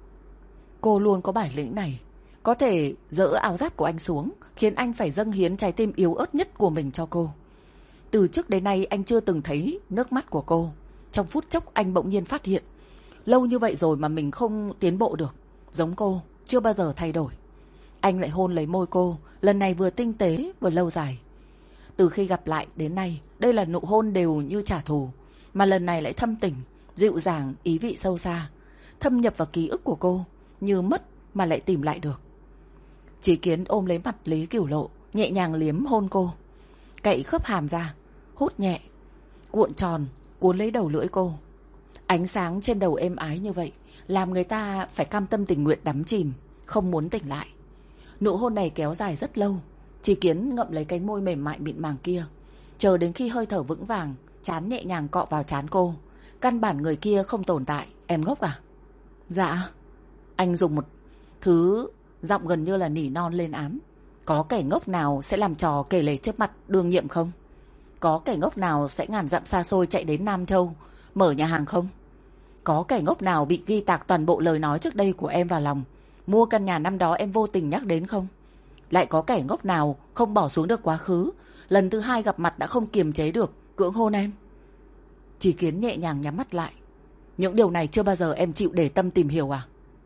Cô luôn có bản lĩnh này. Có thể dỡ áo giáp của anh xuống, khiến anh phải dâng hiến trái tim yếu ớt nhất của mình cho cô. Từ trước đến nay anh chưa từng thấy nước mắt của cô. Trong phút chốc anh bỗng nhiên phát hiện, lâu như vậy rồi mà mình không tiến bộ được. Giống cô, chưa bao giờ thay đổi. Anh lại hôn lấy môi cô, lần này vừa tinh tế vừa lâu dài. Từ khi gặp lại đến nay, đây là nụ hôn đều như trả thù, mà lần này lại thâm tình, dịu dàng, ý vị sâu xa, thâm nhập vào ký ức của cô, như mất mà lại tìm lại được. Tri Kiến ôm lấy mặt Lý Cửu Lộ, nhẹ nhàng liếm hôn cô, cậy khớp hàm ra, hút nhẹ, cuộn tròn, cuốn lấy đầu lưỡi cô. Ánh sáng trên đầu êm ái như vậy, làm người ta phải cam tâm tình nguyện đắm chìm, không muốn tỉnh lại. Nụ hôn này kéo dài rất lâu. Tri Kiến ngậm lấy cánh môi mềm mại mịn màng kia, chờ đến khi hơi thở vững vàng, trán nhẹ nhàng cọ vào trán cô. Căn bản người kia không tồn tại. Em ngốc à? Dạ. Anh dùng một thứ giọng gần như là nỉ non lên án. Có kẻ ngốc nào sẽ làm trò kể lể trước mặt đương nhiệm không? Có kẻ ngốc nào sẽ ngàn dặm xa xôi chạy đến Nam Châu mở nhà hàng không? Có kẻ ngốc nào bị ghi tạc toàn bộ lời nói trước đây của em vào lòng, mua căn nhà năm đó em vô tình nhắc đến không? Lại có kẻ ngốc nào không bỏ xuống được quá khứ, lần thứ hai gặp mặt đã không kiềm chế được, cưỡng hôn em? Tri Kiến nhẹ nhàng nhắm mắt lại. Những điều này chưa bao giờ em chịu để tâm tìm hiểu à?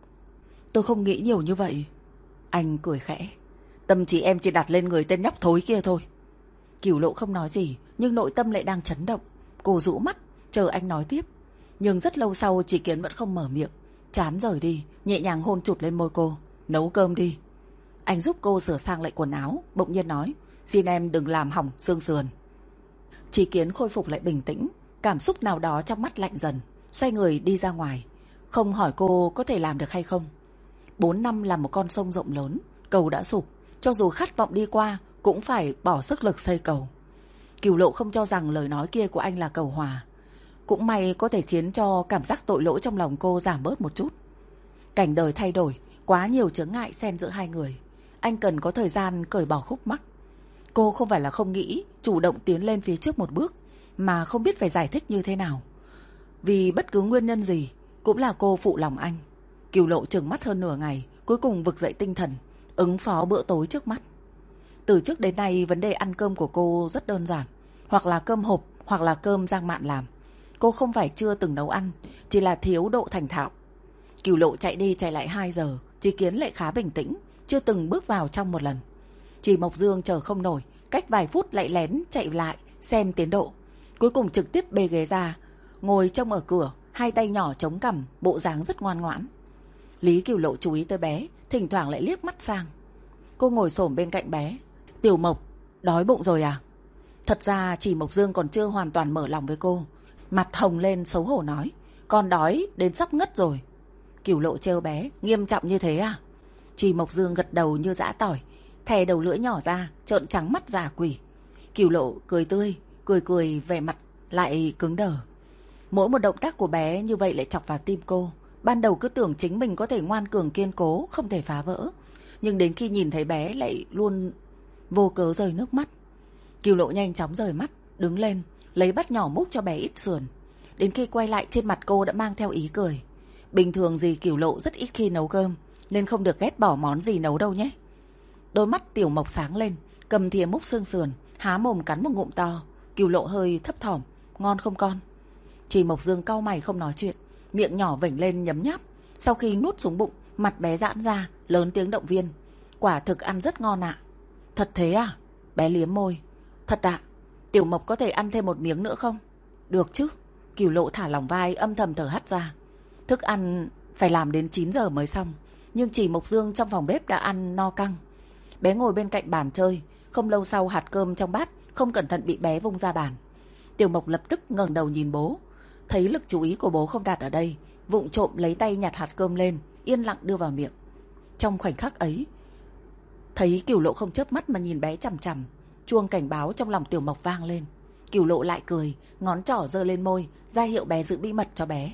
Tôi không nghĩ nhiều như vậy. Anh cười khẽ. Tâm trí em chỉ đặt lên người tên nhóc thối kia thôi. Cửu Lộ không nói gì, nhưng nội tâm lại đang chấn động. Cô rũ mắt, chờ anh nói tiếp. Nhưng rất lâu sau Tri Kiến vẫn không mở miệng. Chán rời đi, nhẹ nhàng hôn chụt lên môi cô. Nấu cơm đi. Anh giúp cô sửa sang lại quần áo, bỗng nhiên nói, xin em đừng làm hỏng xương sườn. Tri Kiến khôi phục lại bình tĩnh, cảm xúc nào đó trong mắt lạnh dần, xoay người đi ra ngoài, không hỏi cô có thể làm được hay không. Bốn năm là một con sông rộng lớn, cầu đã sụp, cho dù khát vọng đi qua cũng phải bỏ sức lực xây cầu. Cửu Lộ không cho rằng lời nói kia của anh là cầu hòa. Cũng may có thể khiến cho cảm giác tội lỗi trong lòng cô giảm bớt một chút. Cảnh đời thay đổi, quá nhiều chướng ngại xen giữa hai người. Anh cần có thời gian cởi bỏ khúc mắc. Cô không phải là không nghĩ chủ động tiến lên phía trước một bước, mà không biết phải giải thích như thế nào. Vì bất cứ nguyên nhân gì cũng là cô phụ lòng anh. Cửu Lộ trừng mắt hơn nửa ngày, cuối cùng vực dậy tinh thần, ứng phó bữa tối trước mắt. Từ trước đến nay vấn đề ăn cơm của cô rất đơn giản, hoặc là cơm hộp, hoặc là cơm Giang Mạn làm. Cô không phải chưa từng nấu ăn, chỉ là thiếu độ thành thạo. Cửu Lộ chạy đi chạy lại hai giờ, Tri Kiến lại khá bình tĩnh, chưa từng bước vào trong một lần. Chỉ Mộc Dương chờ không nổi, cách vài phút lại lén chạy lại xem tiến độ. Cuối cùng trực tiếp bê ghế ra, ngồi trông ở cửa, hai tay nhỏ chống cằm, bộ dáng rất ngoan ngoãn. Lý Cửu Lộ chú ý tới bé, thỉnh thoảng lại liếc mắt sang. Cô ngồi xổm bên cạnh bé. Tiểu Mộc, đói bụng rồi à? Thật ra Chỉ Mộc Dương còn chưa hoàn toàn mở lòng với cô. Mặt hồng lên xấu hổ nói, con đói đến sắp ngất rồi. Cửu Lộ trêu bé, nghiêm trọng như thế à? Chỉ Mộc Dương gật đầu như giã tỏi, thè đầu lưỡi nhỏ ra, trợn trắng mắt giả quỷ. Cửu Lộ cười tươi, cười cười vẻ mặt lại cứng đờ. Mỗi một động tác của bé như vậy lại chọc vào tim cô, Ban đầu cứ tưởng chính mình có thể ngoan cường kiên cố, không thể phá vỡ. Nhưng đến khi nhìn thấy bé lại luôn vô cớ rơi nước mắt. Kiều Lộ nhanh chóng rời mắt, đứng lên, lấy bát nhỏ múc cho bé ít sườn. Đến khi quay lại, trên mặt cô đã mang theo ý cười. Bình thường dì Kiều Lộ rất ít khi nấu cơm, nên không được ghét bỏ món gì nấu đâu nhé. Đôi mắt Tiểu Mộc sáng lên, cầm thìa múc xương sườn, há mồm cắn một ngụm to. Kiều Lộ hơi thấp thỏm, ngon không con? Chị Mộc Dương cau mày không nói chuyện, miệng nhỏ vểnh lên nhấm nháp. Sau khi nuốt xuống bụng, mặt bé giãn ra, lớn tiếng động viên. Quả thực ăn rất ngon ạ. Thật thế à? Bé liếm môi. Thật ạ. Tiểu Mộc có thể ăn thêm một miếng nữa không? Được chứ. Kiều Lộ thả lỏng vai, âm thầm thở hắt ra. Thức ăn phải làm đến chín giờ mới xong, nhưng chị Mộc Dương trong phòng bếp đã ăn no căng. Bé ngồi bên cạnh bàn chơi, không lâu sau hạt cơm trong bát không cẩn thận bị bé vung ra bàn. Tiểu Mộc lập tức ngẩng đầu nhìn bố, thấy lực chú ý của bố không đặt ở đây, vụng trộm lấy tay nhặt hạt cơm lên, yên lặng đưa vào miệng. Trong khoảnh khắc ấy, thấy Kiều Lộ không chớp mắt mà nhìn bé chằm chằm, chuông cảnh báo trong lòng Tiểu Mộc vang lên. Kiều Lộ lại cười, ngón trỏ giơ lên môi, ra hiệu bé giữ bí mật cho bé.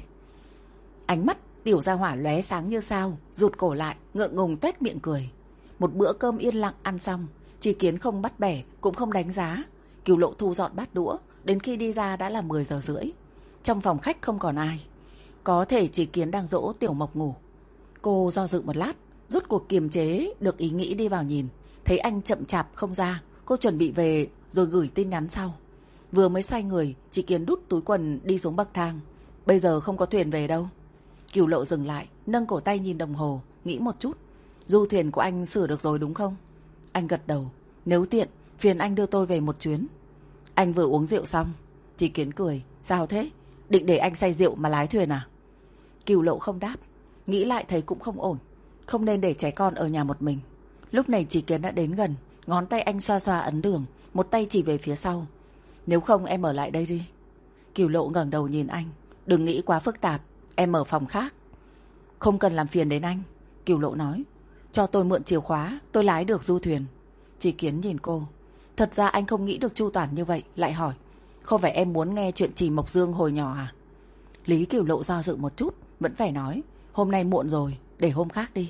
Ánh mắt Tiểu Gia Hỏa lóe sáng như sao, rụt cổ lại, ngượng ngùng tuét miệng cười. Một bữa cơm yên lặng ăn xong, Tri Kiến không bắt bẻ, cũng không đánh giá. Kiều Lộ thu dọn bát đũa, đến khi đi ra đã là mười giờ rưỡi. Trong phòng khách không còn ai. Có thể Tri Kiến đang dỗ Tiểu Mộc ngủ. Cô do dự một lát, rút cuộc kiềm chế được ý nghĩ đi vào nhìn. Thấy anh chậm chạp không ra, cô chuẩn bị về rồi gửi tin nhắn sau. Vừa mới xoay người, Tri Kiến đút túi quần đi xuống bậc thang. Bây giờ không có thuyền về đâu. Kiều Lộ dừng lại, nâng cổ tay nhìn đồng hồ, nghĩ một chút. Du thuyền của anh sửa được rồi đúng không? Anh gật đầu. Nếu tiện, phiền anh đưa tôi về một chuyến. Anh vừa uống rượu xong. Tri Kiến cười. Sao thế? Định để anh say rượu mà lái thuyền à? Kiều Lộ không đáp. Nghĩ lại thấy cũng không ổn. Không nên để trẻ con ở nhà một mình. Lúc này Tri Kiến đã đến gần. Ngón tay anh xoa xoa ấn đường, một tay chỉ về phía sau. Nếu không em ở lại đây đi. Kiều Lộ ngẩng đầu nhìn anh. Đừng nghĩ quá phức tạp, em ở phòng khác. Không cần làm phiền đến anh, Kiều Lộ nói. Cho tôi mượn chìa khóa, tôi lái được du thuyền. Tri Kiến nhìn cô. Thật ra anh không nghĩ được chu toàn như vậy, lại hỏi. Không phải em muốn nghe chuyện Trì Mộc Dương hồi nhỏ à? Lý Kiều Lộ do dự một chút, vẫn phải nói. Hôm nay muộn rồi, để hôm khác đi.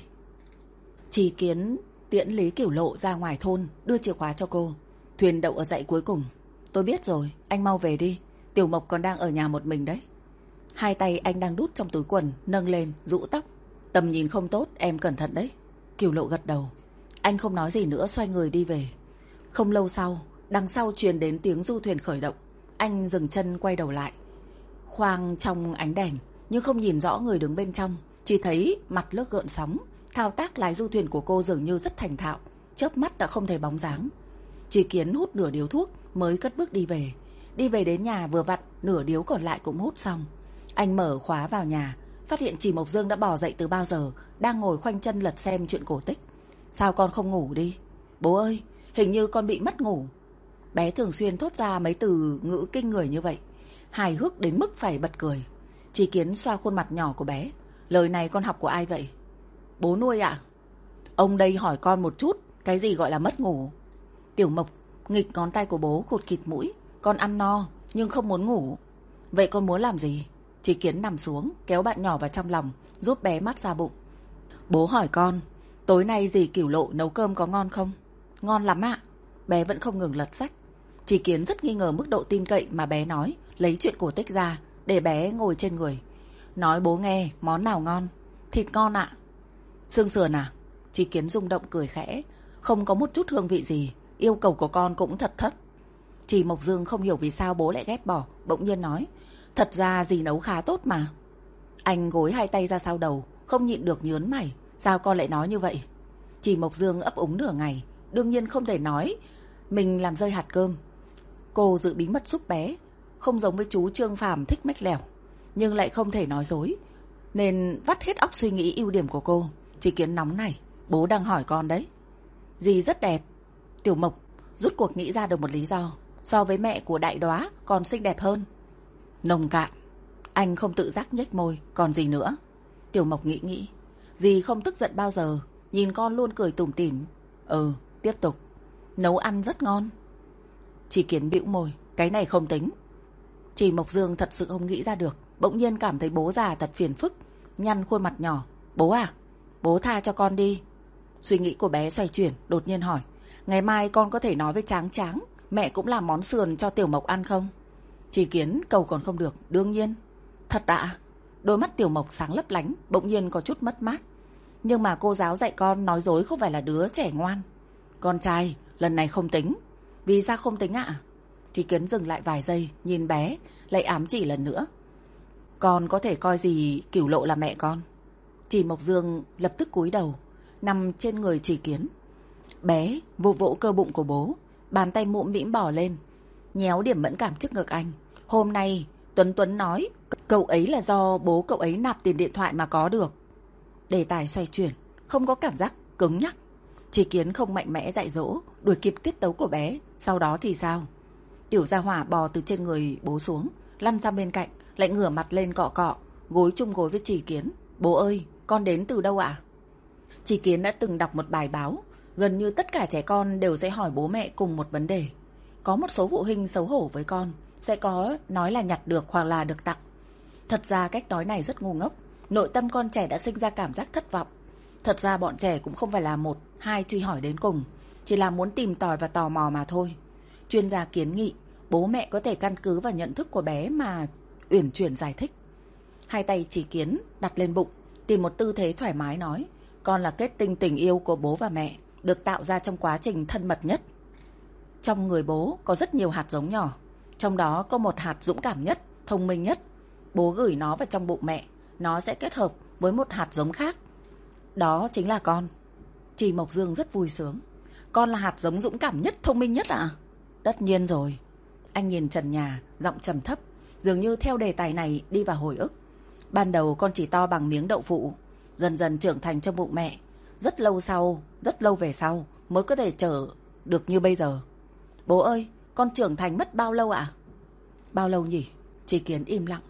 Tri Kiến tiễn Lý Kiều Lộ ra ngoài thôn, đưa chìa khóa cho cô. Thuyền đậu ở dãy cuối cùng. Tôi biết rồi, anh mau về đi. Tiểu Mộc còn đang ở nhà một mình đấy. Hai tay anh đang đút trong túi quần, nâng lên, rũ tóc. Tầm nhìn không tốt, em cẩn thận đấy. Kiều Lộ gật đầu. Anh không nói gì nữa, xoay người đi về. Không lâu sau, đằng sau truyền đến tiếng du thuyền khởi động. Anh dừng chân quay đầu lại. Khoang trong ánh đèn, nhưng không nhìn rõ người đứng bên trong. Chỉ thấy mặt lớp gợn sóng. Thao tác lái du thuyền của cô dường như rất thành thạo. Chớp mắt đã không thấy bóng dáng. Tri Kiến hút nửa điếu thuốc mới cất bước đi về. Đi về đến nhà vừa vặn, nửa điếu còn lại cũng hút xong. Anh mở khóa vào nhà, phát hiện Trì Mộc Dương đã bò dậy từ bao giờ, đang ngồi khoanh chân lật xem chuyện cổ tích. Sao con không ngủ đi? Bố ơi, hình như con bị mất ngủ. Bé thường xuyên thốt ra mấy từ ngữ kinh người như vậy, hài hước đến mức phải bật cười. Tri Kiến xoa khuôn mặt nhỏ của bé. Lời này con học của ai vậy? Bố nuôi ạ. À? Ông đây hỏi con một chút, cái gì gọi là mất ngủ? Tiểu Mộc nghịch ngón tay của bố, khụt khịt mũi. Con ăn no, nhưng không muốn ngủ. Vậy con muốn làm gì? Tri Kiến nằm xuống, kéo bạn nhỏ vào trong lòng, giúp bé mát ra bụng. Bố hỏi con, tối nay dì Kiều Lộ nấu cơm có ngon không? Ngon lắm ạ. Bé vẫn không ngừng lật sách. Tri Kiến rất nghi ngờ mức độ tin cậy mà bé nói, lấy chuyện cổ tích ra, để bé ngồi trên người. Nói bố nghe, món nào ngon? Thịt ngon ạ. Xương sườn à? Tri Kiến rung động cười khẽ. Không có một chút hương vị gì. Yêu cầu của con cũng thật thất. Trì Mộc Dương không hiểu vì sao bố lại ghét bỏ, bỗng nhiên nói. Thật ra dì nấu khá tốt mà. Anh gối hai tay ra sau đầu, không nhịn được nhớn mày. Sao con lại nói như vậy? Trì Mộc Dương ấp úng nửa ngày, đương nhiên không thể nói mình làm rơi hạt cơm. Cô giữ bí mật giúp bé, không giống với chú Trương Phàm thích mách lẻo, nhưng lại không thể nói dối, nên vắt hết óc suy nghĩ ưu điểm của cô. Tri Kiến nóng này, bố đang hỏi con đấy. Dì rất đẹp. Tiểu Mộc rút cuộc nghĩ ra được một lý do. So với mẹ của Đại Đoá còn xinh đẹp hơn. Nồng cạn. Anh không tự giác nhếch môi. Còn gì nữa? Tiểu Mộc nghĩ nghĩ. Dì không tức giận bao giờ, nhìn con luôn cười tủm tỉm. Ừ, tiếp tục. Nấu ăn rất ngon. Tri Kiến bĩu môi. Cái này không tính. Trì Mộc Dương thật sự không nghĩ ra được. Bỗng nhiên cảm thấy bố già thật phiền phức. nhăn khuôn mặt nhỏ. Bố à, bố tha cho con đi. Suy nghĩ của bé xoay chuyển, đột nhiên hỏi, ngày mai con có thể nói với Tráng Tráng mẹ cũng làm món sườn cho Tiểu Mộc ăn không? Tri Kiến cầu còn không được, đương nhiên. Thật ạ? Đôi mắt Tiểu Mộc sáng lấp lánh, bỗng nhiên có chút mất mát. Nhưng mà cô giáo dạy con nói dối không phải là đứa trẻ ngoan. Con trai, lần này không tính. Vì sao không tính ạ? Tri Kiến dừng lại vài giây, nhìn bé, lại ám chỉ lần nữa. Con có thể coi gì Cửu Lộ là mẹ con? Chỉ Mộc Dương lập tức cúi đầu, nằm trên người Tri Kiến. Bé vỗ vỗ cơ bụng của bố, bàn tay mũm mĩm bỏ lên, nhéo điểm mẫn cảm trước ngực anh. Hôm nay Tuấn Tuấn nói cậu ấy là do bố cậu ấy nạp tiền điện thoại mà có được. Đề tài xoay chuyển, không có cảm giác cứng nhắc. Tri Kiến không mạnh mẽ dạy dỗ, đuổi kịp tiết tấu của bé. Sau đó thì sao? Tiểu Gia Hỏa bò từ trên người bố xuống, lăn sang bên cạnh, lại ngửa mặt lên cọ cọ, gối chung gối với Tri Kiến. Bố ơi, con đến từ đâu ạ? Tri Kiến đã từng đọc một bài báo, gần như tất cả trẻ con đều sẽ hỏi bố mẹ cùng một vấn đề. Có một số phụ huynh xấu hổ với con, sẽ có nói là nhặt được hoặc là được tặng. Thật ra cách nói này rất ngu ngốc. Nội tâm con trẻ đã sinh ra cảm giác thất vọng. Thật ra bọn trẻ cũng không phải là một, hai truy hỏi đến cùng, chỉ là muốn tìm tòi và tò mò mà thôi. Chuyên gia kiến nghị bố mẹ có thể căn cứ vào nhận thức của bé mà uyển chuyển giải thích. Hai tay Tri Kiến đặt lên bụng, tìm một tư thế thoải mái nói, con là kết tinh tình yêu của bố và mẹ, được tạo ra trong quá trình thân mật nhất. Trong người bố có rất nhiều hạt giống nhỏ, trong đó có một hạt dũng cảm nhất, thông minh nhất. Bố gửi nó vào trong bụng mẹ, nó sẽ kết hợp với một hạt giống khác. Đó chính là con. Chỉ Mộc Dương rất vui sướng. Con là hạt giống dũng cảm nhất, thông minh nhất à? Tất nhiên rồi. Anh nhìn trần nhà, giọng trầm thấp, dường như theo đề tài này đi vào hồi ức. Ban đầu con chỉ to bằng miếng đậu phụ, dần dần trưởng thành trong bụng mẹ. Rất lâu sau, rất lâu về sau mới có thể trở được như bây giờ. Bố ơi, con trưởng thành mất bao lâu ạ? Bao lâu nhỉ? Tri Kiến im lặng.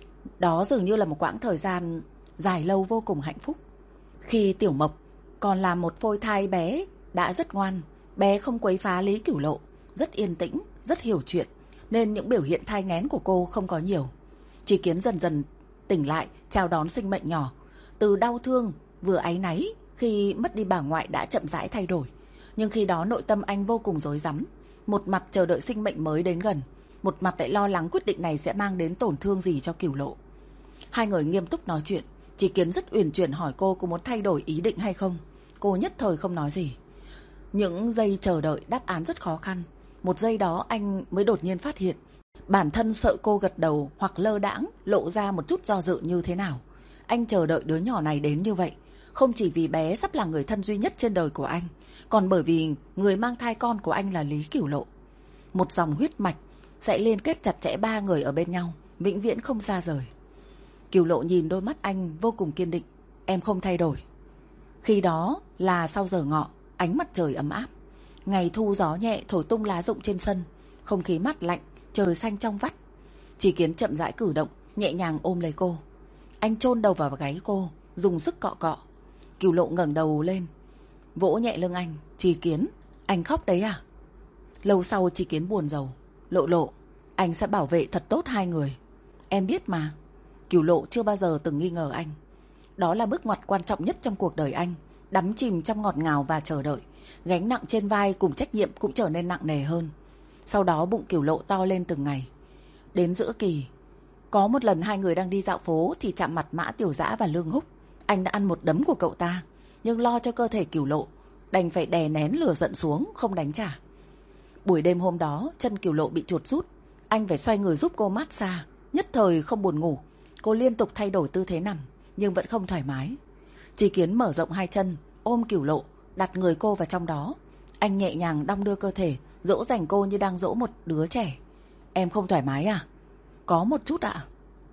Đó dường như là một quãng thời gian dài lâu vô cùng hạnh phúc. Khi Tiểu Mộc còn là một phôi thai bé đã rất ngoan, bé không quấy phá Lý Cửu Lộ, rất yên tĩnh, rất hiểu chuyện, nên những biểu hiện thai nghén của cô không có nhiều. Tri Kiến dần dần tỉnh lại, chào đón sinh mệnh nhỏ. Từ đau thương, vừa áy náy khi mất đi bà ngoại đã chậm rãi thay đổi. Nhưng khi đó nội tâm anh vô cùng rối rắm. Một mặt chờ đợi sinh mệnh mới đến gần, một mặt lại lo lắng quyết định này sẽ mang đến tổn thương gì cho Cửu Lộ. Hai người nghiêm túc nói chuyện. Tri Kiến rất uyển chuyển hỏi cô có muốn thay đổi ý định hay không. Cô nhất thời không nói gì. Những giây chờ đợi đáp án rất khó khăn. Một giây đó anh mới đột nhiên phát hiện bản thân sợ cô gật đầu hoặc lơ đãng, lộ ra một chút do dự như thế nào. Anh chờ đợi đứa nhỏ này đến như vậy, không chỉ vì bé sắp là người thân duy nhất trên đời của anh, còn bởi vì người mang thai con của anh là Lý Cửu Lộ. Một dòng huyết mạch sẽ liên kết chặt chẽ ba người ở bên nhau, vĩnh viễn không xa rời. Cửu Lộ nhìn đôi mắt anh vô cùng kiên định. Em không thay đổi. Khi đó là sau giờ ngọ, ánh mặt trời ấm áp. Ngày thu gió nhẹ thổi tung lá rụng trên sân, không khí mát lạnh, trời xanh trong vắt. Tri Kiến chậm rãi cử động, nhẹ nhàng ôm lấy cô. Anh chôn đầu vào gáy cô, dùng sức cọ cọ. Cửu Lộ ngẩng đầu lên, vỗ nhẹ lưng anh. Tri Kiến, anh khóc đấy à? Lâu sau Tri Kiến buồn rầu. Lộ Lộ, anh sẽ bảo vệ thật tốt hai người. Em biết mà. Cửu Lộ chưa bao giờ từng nghi ngờ anh. Đó là bước ngoặt quan trọng nhất trong cuộc đời anh. Đắm chìm trong ngọt ngào và chờ đợi. Gánh nặng trên vai cùng trách nhiệm cũng trở nên nặng nề hơn. Sau đó bụng Cửu Lộ to lên từng ngày. Đến giữa kỳ, có một lần hai người đang đi dạo phố thì chạm mặt Mã Tiểu Dã và Lương Húc. Anh đã ăn một đấm của cậu ta, nhưng lo cho cơ thể Cửu Lộ, đành phải đè nén lửa giận xuống, không đánh trả. Buổi đêm hôm đó, chân Cửu Lộ bị chuột rút. Anh phải xoay người giúp cô mát xa. Nhất thời không buồn ngủ. Cô liên tục thay đổi tư thế nằm, nhưng vẫn không thoải mái. Tri Kiến mở rộng hai chân, ôm Cửu Lộ, đặt người cô vào trong đó. Anh nhẹ nhàng đong đưa cơ thể, dỗ dành cô như đang dỗ một đứa trẻ. Em không thoải mái à? Có một chút ạ.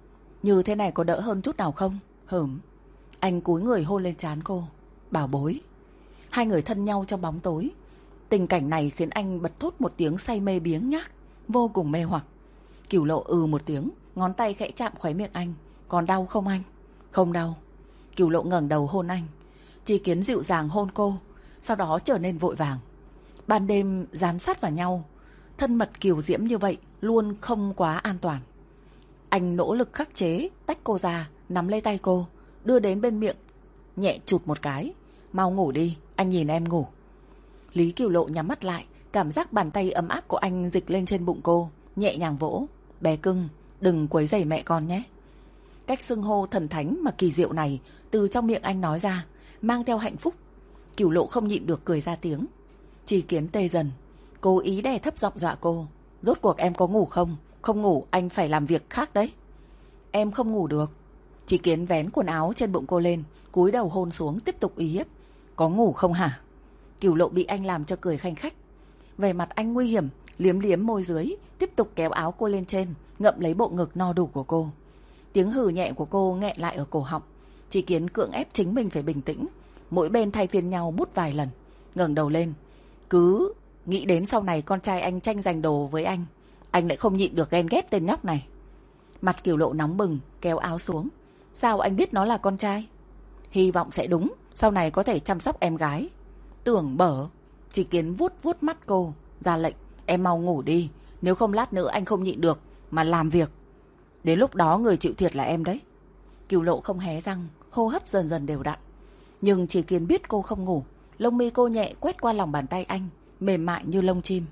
Như thế này có đỡ hơn chút nào không? Hửm. Anh cúi người hôn lên trán cô. Bảo bối. Hai người thân nhau trong bóng tối. Tình cảnh này khiến anh bật thốt một tiếng say mê biếng nhác, vô cùng mê hoặc. Cửu Lộ ừ một tiếng, ngón tay khẽ chạm khóe miệng anh. Còn đau không anh? Không đau. Cửu Lộ ngẩng đầu hôn anh. Tri Kiến dịu dàng hôn cô, sau đó trở nên vội vàng. Ban đêm dán sát vào nhau, thân mật kiều diễm như vậy luôn không quá an toàn. Anh nỗ lực khắc chế, tách cô ra, nắm lấy tay cô. đưa đến bên miệng, nhẹ chụp một cái. Mau ngủ đi, anh nhìn em ngủ. Lý Cửu Lộ nhắm mắt lại, cảm giác bàn tay ấm áp của anh dịch lên trên bụng cô, nhẹ nhàng vỗ. Bé cưng, đừng quấy rầy mẹ con nhé. Cách xưng hô thần thánh mà kỳ diệu này từ trong miệng anh nói ra, mang theo hạnh phúc. Cửu Lộ không nhịn được cười ra tiếng. Chỉ Kiến tê dần, cố ý đè thấp giọng dọa cô. Rốt cuộc em có ngủ không? Không ngủ anh phải làm việc khác đấy. Em không ngủ được. Chỉ Kiến vén quần áo trên bụng cô lên, cúi đầu hôn xuống, tiếp tục uy hiếp. Có ngủ không hả? Cửu Lộ bị anh làm cho cười khanh khách. Vẻ mặt anh nguy hiểm, liếm liếm môi dưới, tiếp tục kéo áo cô lên trên, ngậm lấy bộ ngực no đủ của cô. Tiếng hừ nhẹ của cô nghẹn lại ở cổ họng. Chỉ Kiến cưỡng ép chính mình phải bình tĩnh, mỗi bên thay phiên nhau mút vài lần, ngẩng đầu lên. Cứ nghĩ đến sau này con trai anh tranh giành đồ với anh, anh lại không nhịn được ghen ghét tên nhóc này. Mặt Cửu Lộ nóng bừng, kéo áo xuống. Sao anh biết nó là con trai? Hy vọng sẽ đúng, sau này có thể chăm sóc em gái. Tưởng bở. Chỉ Kiến vuốt vuốt mắt cô, ra lệnh. Em mau ngủ đi, nếu không lát nữa anh không nhịn được mà làm việc. Đến lúc đó người chịu thiệt là em đấy. Cửu Lộ không hé răng, hô hấp dần dần đều đặn. Nhưng Chỉ Kiến biết cô không ngủ. Lông mi cô nhẹ quét qua lòng bàn tay anh, mềm mại như lông chim.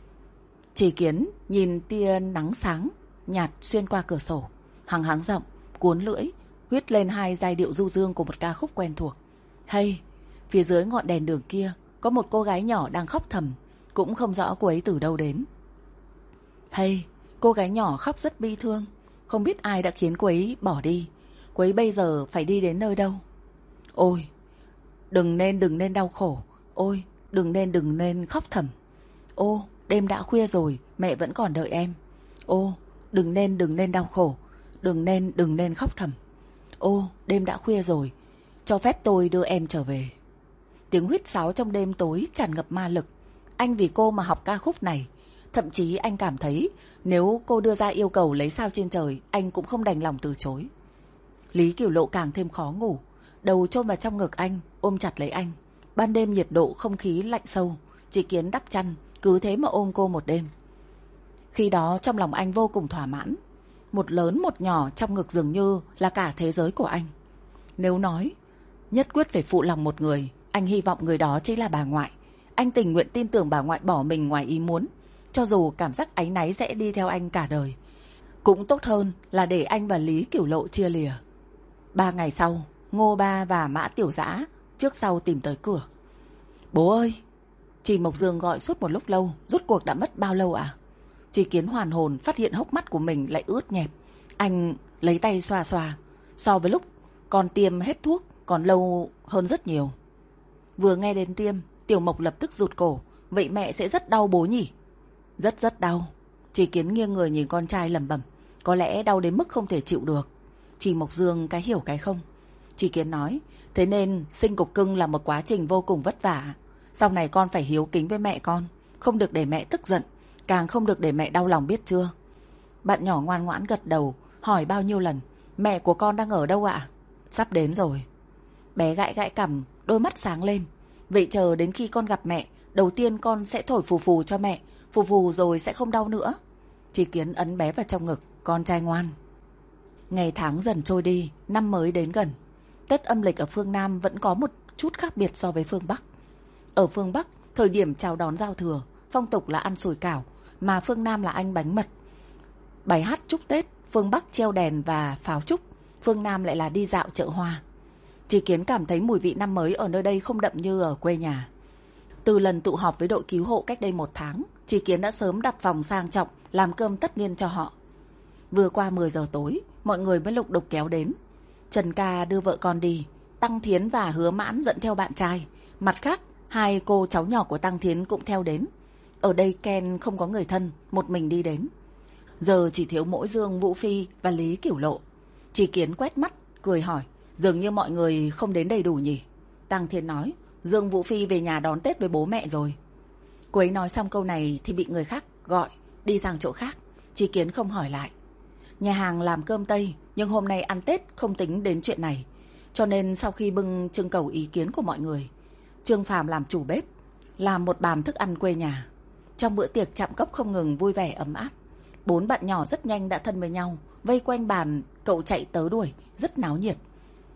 Chỉ Kiến nhìn tia nắng sáng nhạt xuyên qua cửa sổ, hằng hắng giọng, cuốn lưỡi, huýt lên hai giai điệu du dương của một ca khúc quen thuộc. Hay, phía dưới ngọn đèn đường kia có một cô gái nhỏ đang khóc thầm, cũng không rõ cô ấy từ đâu đến. Hay, cô gái nhỏ khóc rất bi thương, không biết ai đã khiến cô ấy bỏ đi. Cô ấy bây giờ phải đi đến nơi đâu? Ôi, đừng nên đừng nên đau khổ. Ôi, đừng nên đừng nên khóc thầm. Ô, đêm đã khuya rồi, mẹ vẫn còn đợi em. Ô, đừng nên đừng nên đau khổ. Đừng nên đừng nên khóc thầm. Ô, đêm đã khuya rồi, cho phép tôi đưa em trở về. Tiếng huýt sáo trong đêm tối tràn ngập ma lực. Anh vì cô mà học ca khúc này. Thậm chí anh cảm thấy nếu cô đưa ra yêu cầu lấy sao trên trời, anh cũng không đành lòng từ chối. Lý Cửu Lộ càng thêm khó ngủ, đầu chôn vào trong ngực anh, ôm chặt lấy anh. Ban đêm nhiệt độ không khí lạnh sâu, Chỉ Kiến đắp chăn, cứ thế mà ôm cô một đêm. Khi đó trong lòng anh vô cùng thỏa mãn. Một lớn một nhỏ trong ngực dường như là cả thế giới của anh. Nếu nói nhất quyết phải phụ lòng một người, anh hy vọng người đó chính là bà ngoại. Anh tình nguyện tin tưởng bà ngoại bỏ mình ngoài ý muốn, cho dù cảm giác áy náy sẽ đi theo anh cả đời. Cũng tốt hơn là để anh và Lý Cửu Lộ chia lìa. Ba ngày sau, Ngô Ba và Mã Tiểu Dã trước sau tìm tới cửa. Bố ơi! Chỉ Mộc Dương gọi suốt một lúc lâu, rốt cuộc đã mất bao lâu à? Chỉ Kiến hoàn hồn phát hiện hốc mắt của mình lại ướt nhẹp. Anh lấy tay xoa xoa. So với lúc còn tiêm hết thuốc còn lâu hơn rất nhiều. Vừa nghe đến tiêm, Tiểu Mộc lập tức rụt cổ. Vậy mẹ sẽ rất đau bố nhỉ? Rất rất đau. Chỉ Kiến nghiêng người nhìn con trai lẩm bẩm. Có lẽ đau đến mức không thể chịu được. Chỉ Mộc Dương cái hiểu cái không. Chỉ Kiến nói, thế nên sinh cục cưng là một quá trình vô cùng vất vả. Sau này con phải hiếu kính với mẹ con, không được để mẹ tức giận, càng không được để mẹ đau lòng, biết chưa? Bạn nhỏ ngoan ngoãn gật đầu, hỏi bao nhiêu lần, mẹ của con đang ở đâu ạ? Sắp đến rồi. Bé gãi gãi cằm, đôi mắt sáng lên. Vậy chờ đến khi con gặp mẹ, đầu tiên con sẽ thổi phù phù cho mẹ, phù phù rồi sẽ không đau nữa. Chỉ Kiến ấn bé vào trong ngực, con trai ngoan. Ngày tháng dần trôi đi, năm mới đến gần. Tết âm lịch ở phương Nam vẫn có một chút khác biệt so với phương Bắc. Ở phương Bắc, thời điểm chào đón giao thừa, phong tục là ăn sủi cảo, mà phương Nam là ăn bánh mật. Bài hát chúc Tết, phương Bắc treo đèn và pháo trúc, phương Nam lại là đi dạo chợ hoa. Chỉ Kiến cảm thấy mùi vị năm mới ở nơi đây không đậm như ở quê nhà. Từ lần tụ họp với đội cứu hộ cách đây một tháng, Chỉ Kiến đã sớm đặt phòng sang trọng, làm cơm tất niên cho họ. Vừa qua mười giờ tối, mọi người mới lục đục kéo đến. Trần Ca đưa vợ con đi, Tăng Thiến và Hứa Mãn dẫn theo bạn trai. Mặt khác, hai cô cháu nhỏ của Tăng Thiến cũng theo đến. Ở đây Ken không có người thân, một mình đi đến. Giờ chỉ thiếu mỗi Dương Vũ Phi và Lý Cửu Lộ. Chỉ Kiến quét mắt, cười hỏi, dường như mọi người không đến đầy đủ nhỉ? Tăng Thiến nói, Dương Vũ Phi về nhà đón Tết với bố mẹ rồi. Cô ấy nói xong câu này thì bị người khác gọi, đi sang chỗ khác. Chỉ Kiến không hỏi lại. Nhà hàng làm cơm Tây, nhưng hôm nay ăn Tết không tính đến chuyện này. Cho nên sau khi bưng trưng cầu ý kiến của mọi người, Trương Phàm làm chủ bếp, làm một bàn thức ăn quê nhà. Trong bữa tiệc chạm cốc không ngừng vui vẻ ấm áp. Bốn bạn nhỏ rất nhanh đã thân với nhau, vây quanh bàn, cậu chạy tớ đuổi, rất náo nhiệt.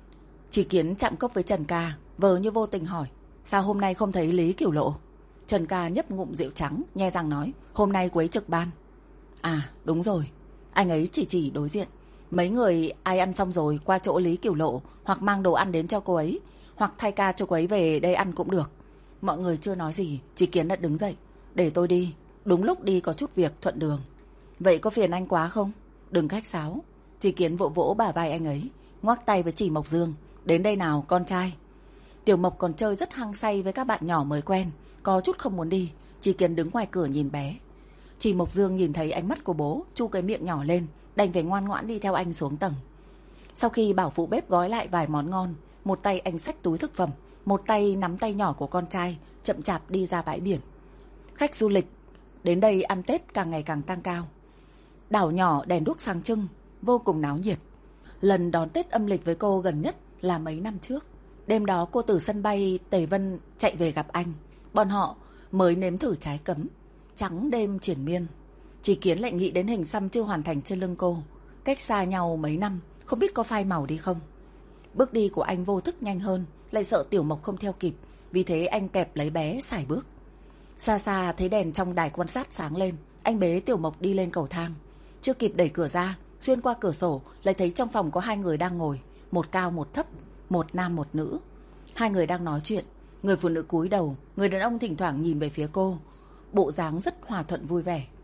Chỉ Kiến chạm cốc với Trần Ca, vờ như vô tình hỏi, sao hôm nay không thấy Lý Cửu Lộ? Trần Ca nhấp ngụm rượu trắng, nhe răng nói, hôm nay cô ấy trực ban. À đúng rồi. Anh ấy chỉ chỉ đối diện. Mấy người ai ăn xong rồi qua chỗ Lý Cửu Lộ, hoặc mang đồ ăn đến cho cô ấy, hoặc thay ca cho cô ấy về đây ăn cũng được. Mọi người chưa nói gì, Chỉ Kiến đã đứng dậy. Để tôi đi, đúng lúc đi có chút việc thuận đường. Vậy có phiền anh quá không? Đừng khách sáo. Chỉ Kiến vỗ vỗ bả vai anh ấy, ngoắc tay với Chỉ Mộc Dương. Đến đây nào con trai. Tiểu Mộc còn chơi rất hăng say với các bạn nhỏ mới quen, có chút không muốn đi. Chỉ Kiến đứng ngoài cửa nhìn bé. Chỉ Mộc Dương nhìn thấy ánh mắt của bố, chu cái miệng nhỏ lên, đành phải ngoan ngoãn đi theo anh xuống tầng. Sau khi bảo phụ bếp gói lại vài món ngon, một tay anh xách túi thực phẩm, một tay nắm tay nhỏ của con trai, chậm chạp đi ra bãi biển. Khách du lịch đến đây ăn Tết càng ngày càng tăng cao. Đảo nhỏ đèn đuốc sáng trưng, vô cùng náo nhiệt. Lần đón Tết âm lịch với cô gần nhất là mấy năm trước. Đêm đó cô từ sân bay Tề Vân chạy về gặp anh. Bọn họ mới nếm thử trái cấm. Trắng đêm triển miên. Chỉ Kiến lại nghĩ đến hình xăm chưa hoàn thành trên lưng cô. Cách xa nhau mấy năm, không biết có phai màu đi không. Bước đi của anh vô thức nhanh hơn, lại sợ Tiểu Mộc không theo kịp. Vì thế anh kẹp lấy bé sải bước. Xa xa thấy đèn trong đài quan sát sáng lên, anh bế Tiểu Mộc đi lên cầu thang. Chưa kịp đẩy cửa ra, xuyên qua cửa sổ lại thấy trong phòng có hai người đang ngồi, một cao một thấp, một nam một nữ. Hai người đang nói chuyện, người phụ nữ cúi đầu, người đàn ông thỉnh thoảng nhìn về phía cô, bộ dáng rất hòa thuận vui vẻ.